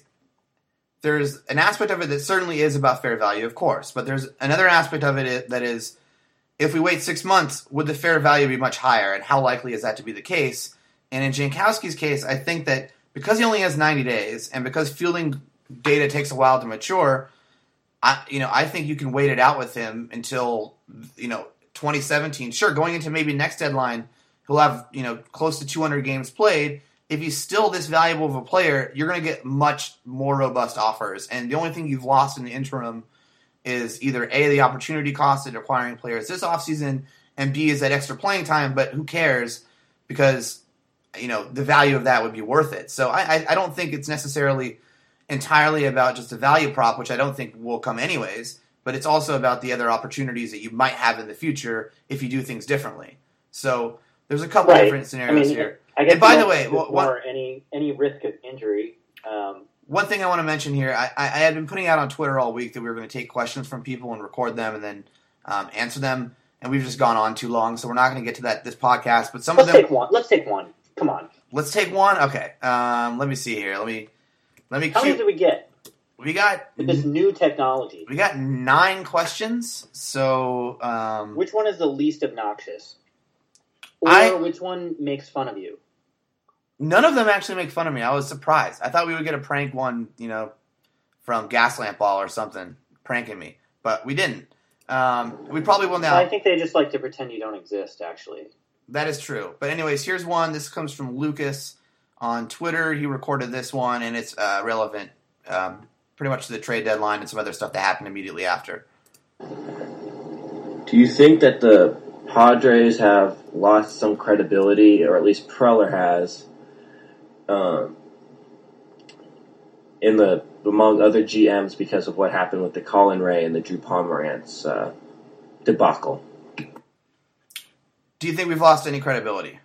Speaker 1: there's an aspect of it that certainly is about fair value, of course, but there's another aspect of it that is, if we wait six months, would the fair value be much higher, and how likely is that to be the case? And in Jankowski's case, I think that because he only has ninety days, and because fielding data takes a while to mature, I you know I think you can wait it out with him until you know twenty seventeen. Sure, going into maybe next deadline, he'll have you know close to two hundred games played. If he's still this valuable of a player, you're going to get much more robust offers. And the only thing you've lost in the interim is either A, the opportunity cost of acquiring players this offseason, and B, is that extra playing time, but who cares? Because, you know, the value of that would be worth it. So I, I, I don't think it's necessarily entirely about just a value prop, which I don't think will come anyways, but it's also about the other opportunities that you might have in the future if you do things differently. So there's a couple
Speaker 2: right.
Speaker 1: different scenarios
Speaker 2: I mean,
Speaker 1: here.
Speaker 2: I guess
Speaker 1: and by the way,
Speaker 2: or
Speaker 1: one,
Speaker 2: any any risk of injury. Um,
Speaker 1: one thing I want to mention here, I, I had been putting out on Twitter all week that we were going to take questions from people and record them and then um, answer them, and we've just gone on too long, so we're not going to get to that this podcast. But some
Speaker 2: let's
Speaker 1: of them,
Speaker 2: take one. Let's take one. Come on.
Speaker 1: Let's take one. Okay. Um, let me see here. Let me let me.
Speaker 2: How
Speaker 1: cue,
Speaker 2: many did we get?
Speaker 1: We got
Speaker 2: with this new technology.
Speaker 1: We got nine questions. So um,
Speaker 2: which one is the least obnoxious? Or
Speaker 1: I,
Speaker 2: which one makes fun of you?
Speaker 1: None of them actually make fun of me. I was surprised. I thought we would get a prank one, you know, from Gaslamp Ball or something, pranking me. But we didn't. Um, we probably will now.
Speaker 2: I think they just like to pretend you don't exist, actually.
Speaker 1: That is true. But anyways, here's one. This comes from Lucas on Twitter. He recorded this one, and it's uh, relevant um, pretty much to the trade deadline and some other stuff that happened immediately after.
Speaker 3: Do you think that the Padres have lost some credibility, or at least Preller has, um, in the among other G Ms because of what happened with the Colin Ray and the Drew Pomerantz uh, debacle.
Speaker 1: Do you think we've lost any credibility?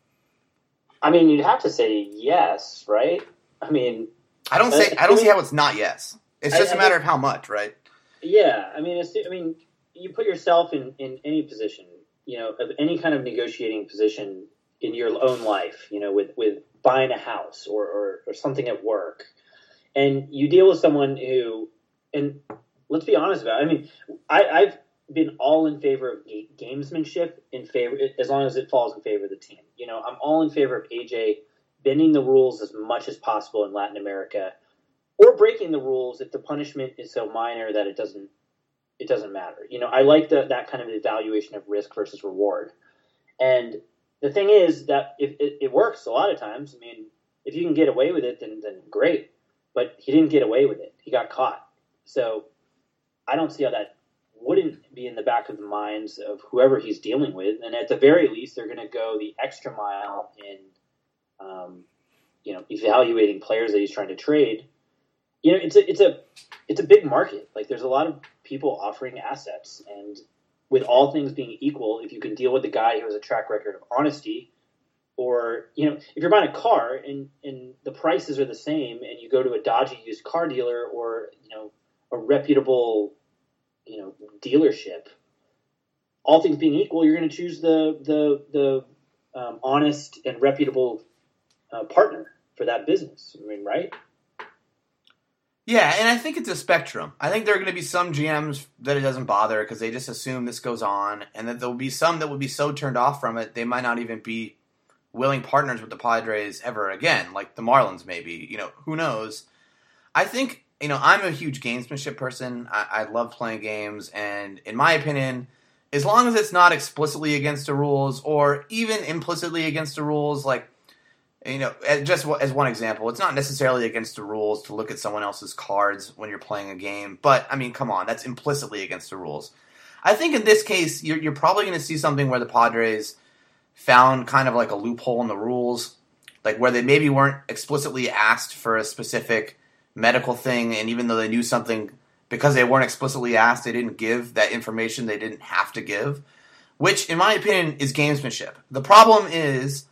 Speaker 2: I mean, you'd have to say yes, right? I mean,
Speaker 1: I don't say. I don't see how it's not yes. It's just
Speaker 2: I,
Speaker 1: a matter
Speaker 2: I,
Speaker 1: of how much, right?
Speaker 2: Yeah, I mean, it's, I mean, you put yourself in, in any position, you know, of any kind of negotiating position in your own life, you know, with, with buying a house or, or, or something at work, and you deal with someone who, and let's be honest about it. I mean, I, I've been all in favor of gamesmanship in favor, as long as it falls in favor of the team. You know, I'm all in favor of A J bending the rules as much as possible in Latin America, or breaking the rules if the punishment is so minor that it doesn't it doesn't matter. You know, I like the, that kind of evaluation of risk versus reward. And the thing is that if it, it works a lot of times. I mean, if you can get away with it, then then great. But he didn't get away with it. He got caught. So I don't see how that wouldn't be in the back of the minds of whoever he's dealing with. And at the very least, they're going to go the extra mile in, um, you know, evaluating players that he's trying to trade. You know, it's a it's a it's a big market. Like, there's a lot of people offering assets, and with all things being equal, if you can deal with a guy who has a track record of honesty, or, you know, if you're buying a car and and the prices are the same, and you go to a dodgy used car dealer or, you know, a reputable, you know, dealership, all things being equal, you're going to choose the the the um, honest and reputable uh, partner for that business. I mean, right?
Speaker 1: Yeah, and I think it's a spectrum. I think there are going to be some G Ms that it doesn't bother because they just assume this goes on, and that there will be some that will be so turned off from it they might not even be willing partners with the Padres ever again, like the Marlins maybe. You know, who knows? I think, you know, I'm a huge gamesmanship person. I, I love playing games, and in my opinion, as long as it's not explicitly against the rules or even implicitly against the rules, like, you know, just as one example, it's not necessarily against the rules to look at someone else's cards when you're playing a game. But, I mean, come on, that's implicitly against the rules. I think in this case, you're, you're probably going to see something where the Padres found kind of like a loophole in the rules, like where they maybe weren't explicitly asked for a specific medical thing, and even though they knew something, because they weren't explicitly asked, they didn't give that information they didn't have to give, which, in my opinion, is gamesmanship. The problem is,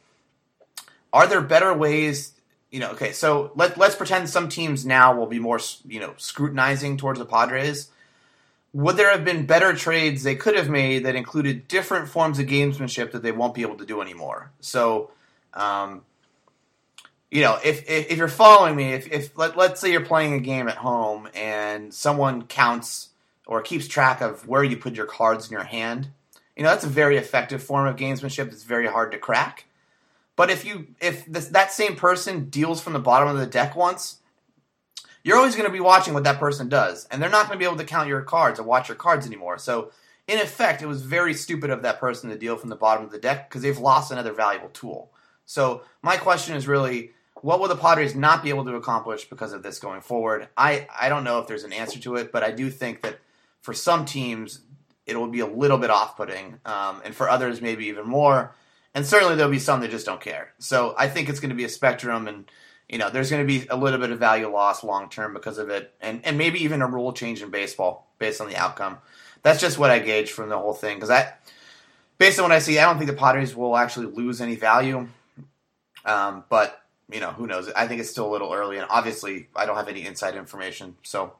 Speaker 1: are there better ways, you know, okay, so let, let's pretend some teams now will be more, you know, scrutinizing towards the Padres. Would there have been better trades they could have made that included different forms of gamesmanship that they won't be able to do anymore? So, um, you know, if, if if you're following me, if, if let, let's say you're playing a game at home and someone counts or keeps track of where you put your cards in your hand, you know, that's a very effective form of gamesmanship that's very hard to crack. But if you if this, that same person deals from the bottom of the deck once, you're always going to be watching what that person does, and they're not going to be able to count your cards or watch your cards anymore. So, in effect, it was very stupid of that person to deal from the bottom of the deck because they've lost another valuable tool. So, my question is really, what will the Padres not be able to accomplish because of this going forward? I, I don't know if there's an answer to it, but I do think that for some teams, it will be a little bit off-putting, um, and for others, maybe even more. And certainly there'll be some that just don't care. So I think it's going to be a spectrum, and, you know, there's going to be a little bit of value loss long term because of it, and, and maybe even a rule change in baseball based on the outcome. That's just what I gauge from the whole thing, because I, based on what I see, I don't think the Padres will actually lose any value. Um, but, you know, who knows? I think it's still a little early, and obviously I don't have any inside information. So,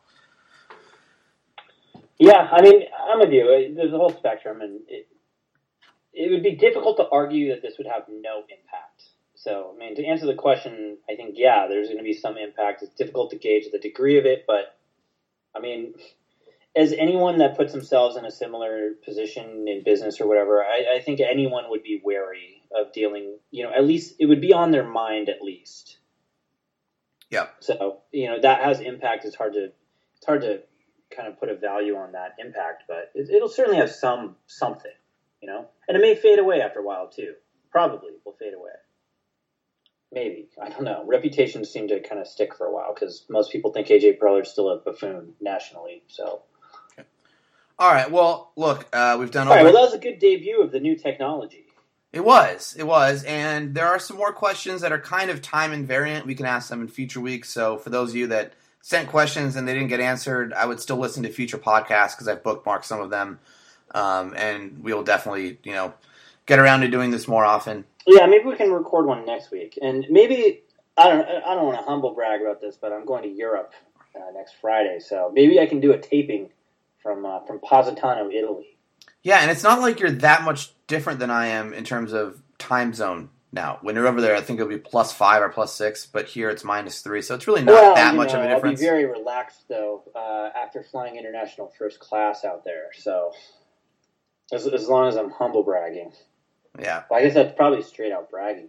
Speaker 2: yeah, I mean, I'm with you. There's a whole spectrum, and it, it would be difficult to argue that this would have no impact. So, I mean, to answer the question, I think, yeah, there's going to be some impact. It's difficult to gauge the degree of it, but, I mean, as anyone that puts themselves in a similar position in business or whatever, I, I think anyone would be wary of dealing, you know, at least it would be on their mind at least.
Speaker 1: Yeah.
Speaker 2: So, you know, that has impact. It's hard to, it's hard to kind of put a value on that impact, but it, it'll certainly have some, something. You know, and it may fade away after a while too. Probably will fade away. Maybe, I don't know. Reputations seem to kind of stick for a while because most people think A J Preller is still a buffoon nationally. So,
Speaker 1: okay. All right. Well, look, uh, we've done.
Speaker 2: All
Speaker 1: over...
Speaker 2: right. Well, that was a good debut of the new technology.
Speaker 1: It was. It was. And there are some more questions that are kind of time invariant. We can ask them in future weeks. So for those of you that sent questions and they didn't get answered, I would still listen to future podcasts because I've bookmarked some of them. Um, and we will definitely, you know, get around to doing this more often.
Speaker 2: Yeah, maybe we can record one next week. And maybe, I don't I don't want to humble brag about this, but I'm going to Europe uh, next Friday. So maybe I can do a taping from uh, from Positano, Italy.
Speaker 1: Yeah, and it's not like you're that much different than I am in terms of time zone now. When you're over there, I think it'll be plus five or plus six, but here it's minus three, so it's really not
Speaker 2: well,
Speaker 1: that
Speaker 2: you
Speaker 1: much
Speaker 2: know,
Speaker 1: of a difference.
Speaker 2: I'll be very relaxed, though, uh, after flying international first class out there, so as, as long as I'm humble bragging.
Speaker 1: Yeah.
Speaker 2: Well, I guess that's probably straight out bragging.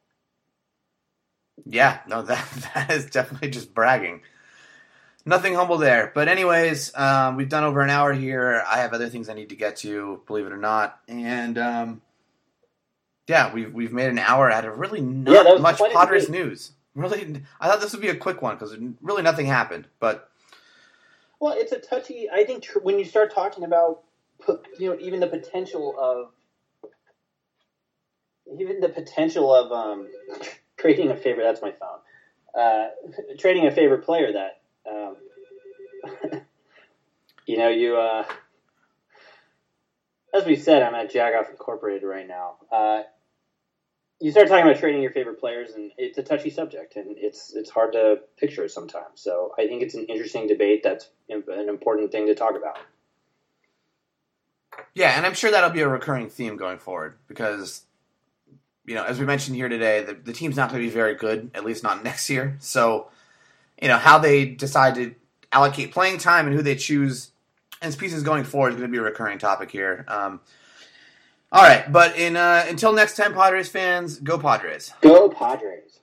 Speaker 1: Yeah, no, that that is definitely just bragging. Nothing humble there. But anyways, um, we've done over an hour here. I have other things I need to get to, believe it or not. And, um, yeah, we've, we've made an hour out of really not
Speaker 2: yeah,
Speaker 1: much Padres news. Really, I thought this would be a quick one because really nothing happened. But
Speaker 2: Well, it's a touchy... I think tr- when you start talking about, you know, even the potential of... Even the potential of um, trading a favorite... That's my phone. Uh, trading a favorite player that... Um, you know, you, uh, as we said, I'm at Jagoff Incorporated right now. Uh, you start talking about trading your favorite players, and it's a touchy subject, and it's it's hard to picture sometimes. So I think it's an interesting debate that's an important thing to talk about.
Speaker 1: Yeah, and I'm sure that'll be a recurring theme going forward because, you know, as we mentioned here today, the, the team's not going to be very good, at least not next year. So, you know, how they decide to allocate playing time and who they choose as pieces going forward is going to be a recurring topic here. Um, all right, but in uh, until next time, Padres fans, go Padres.
Speaker 2: Go Padres.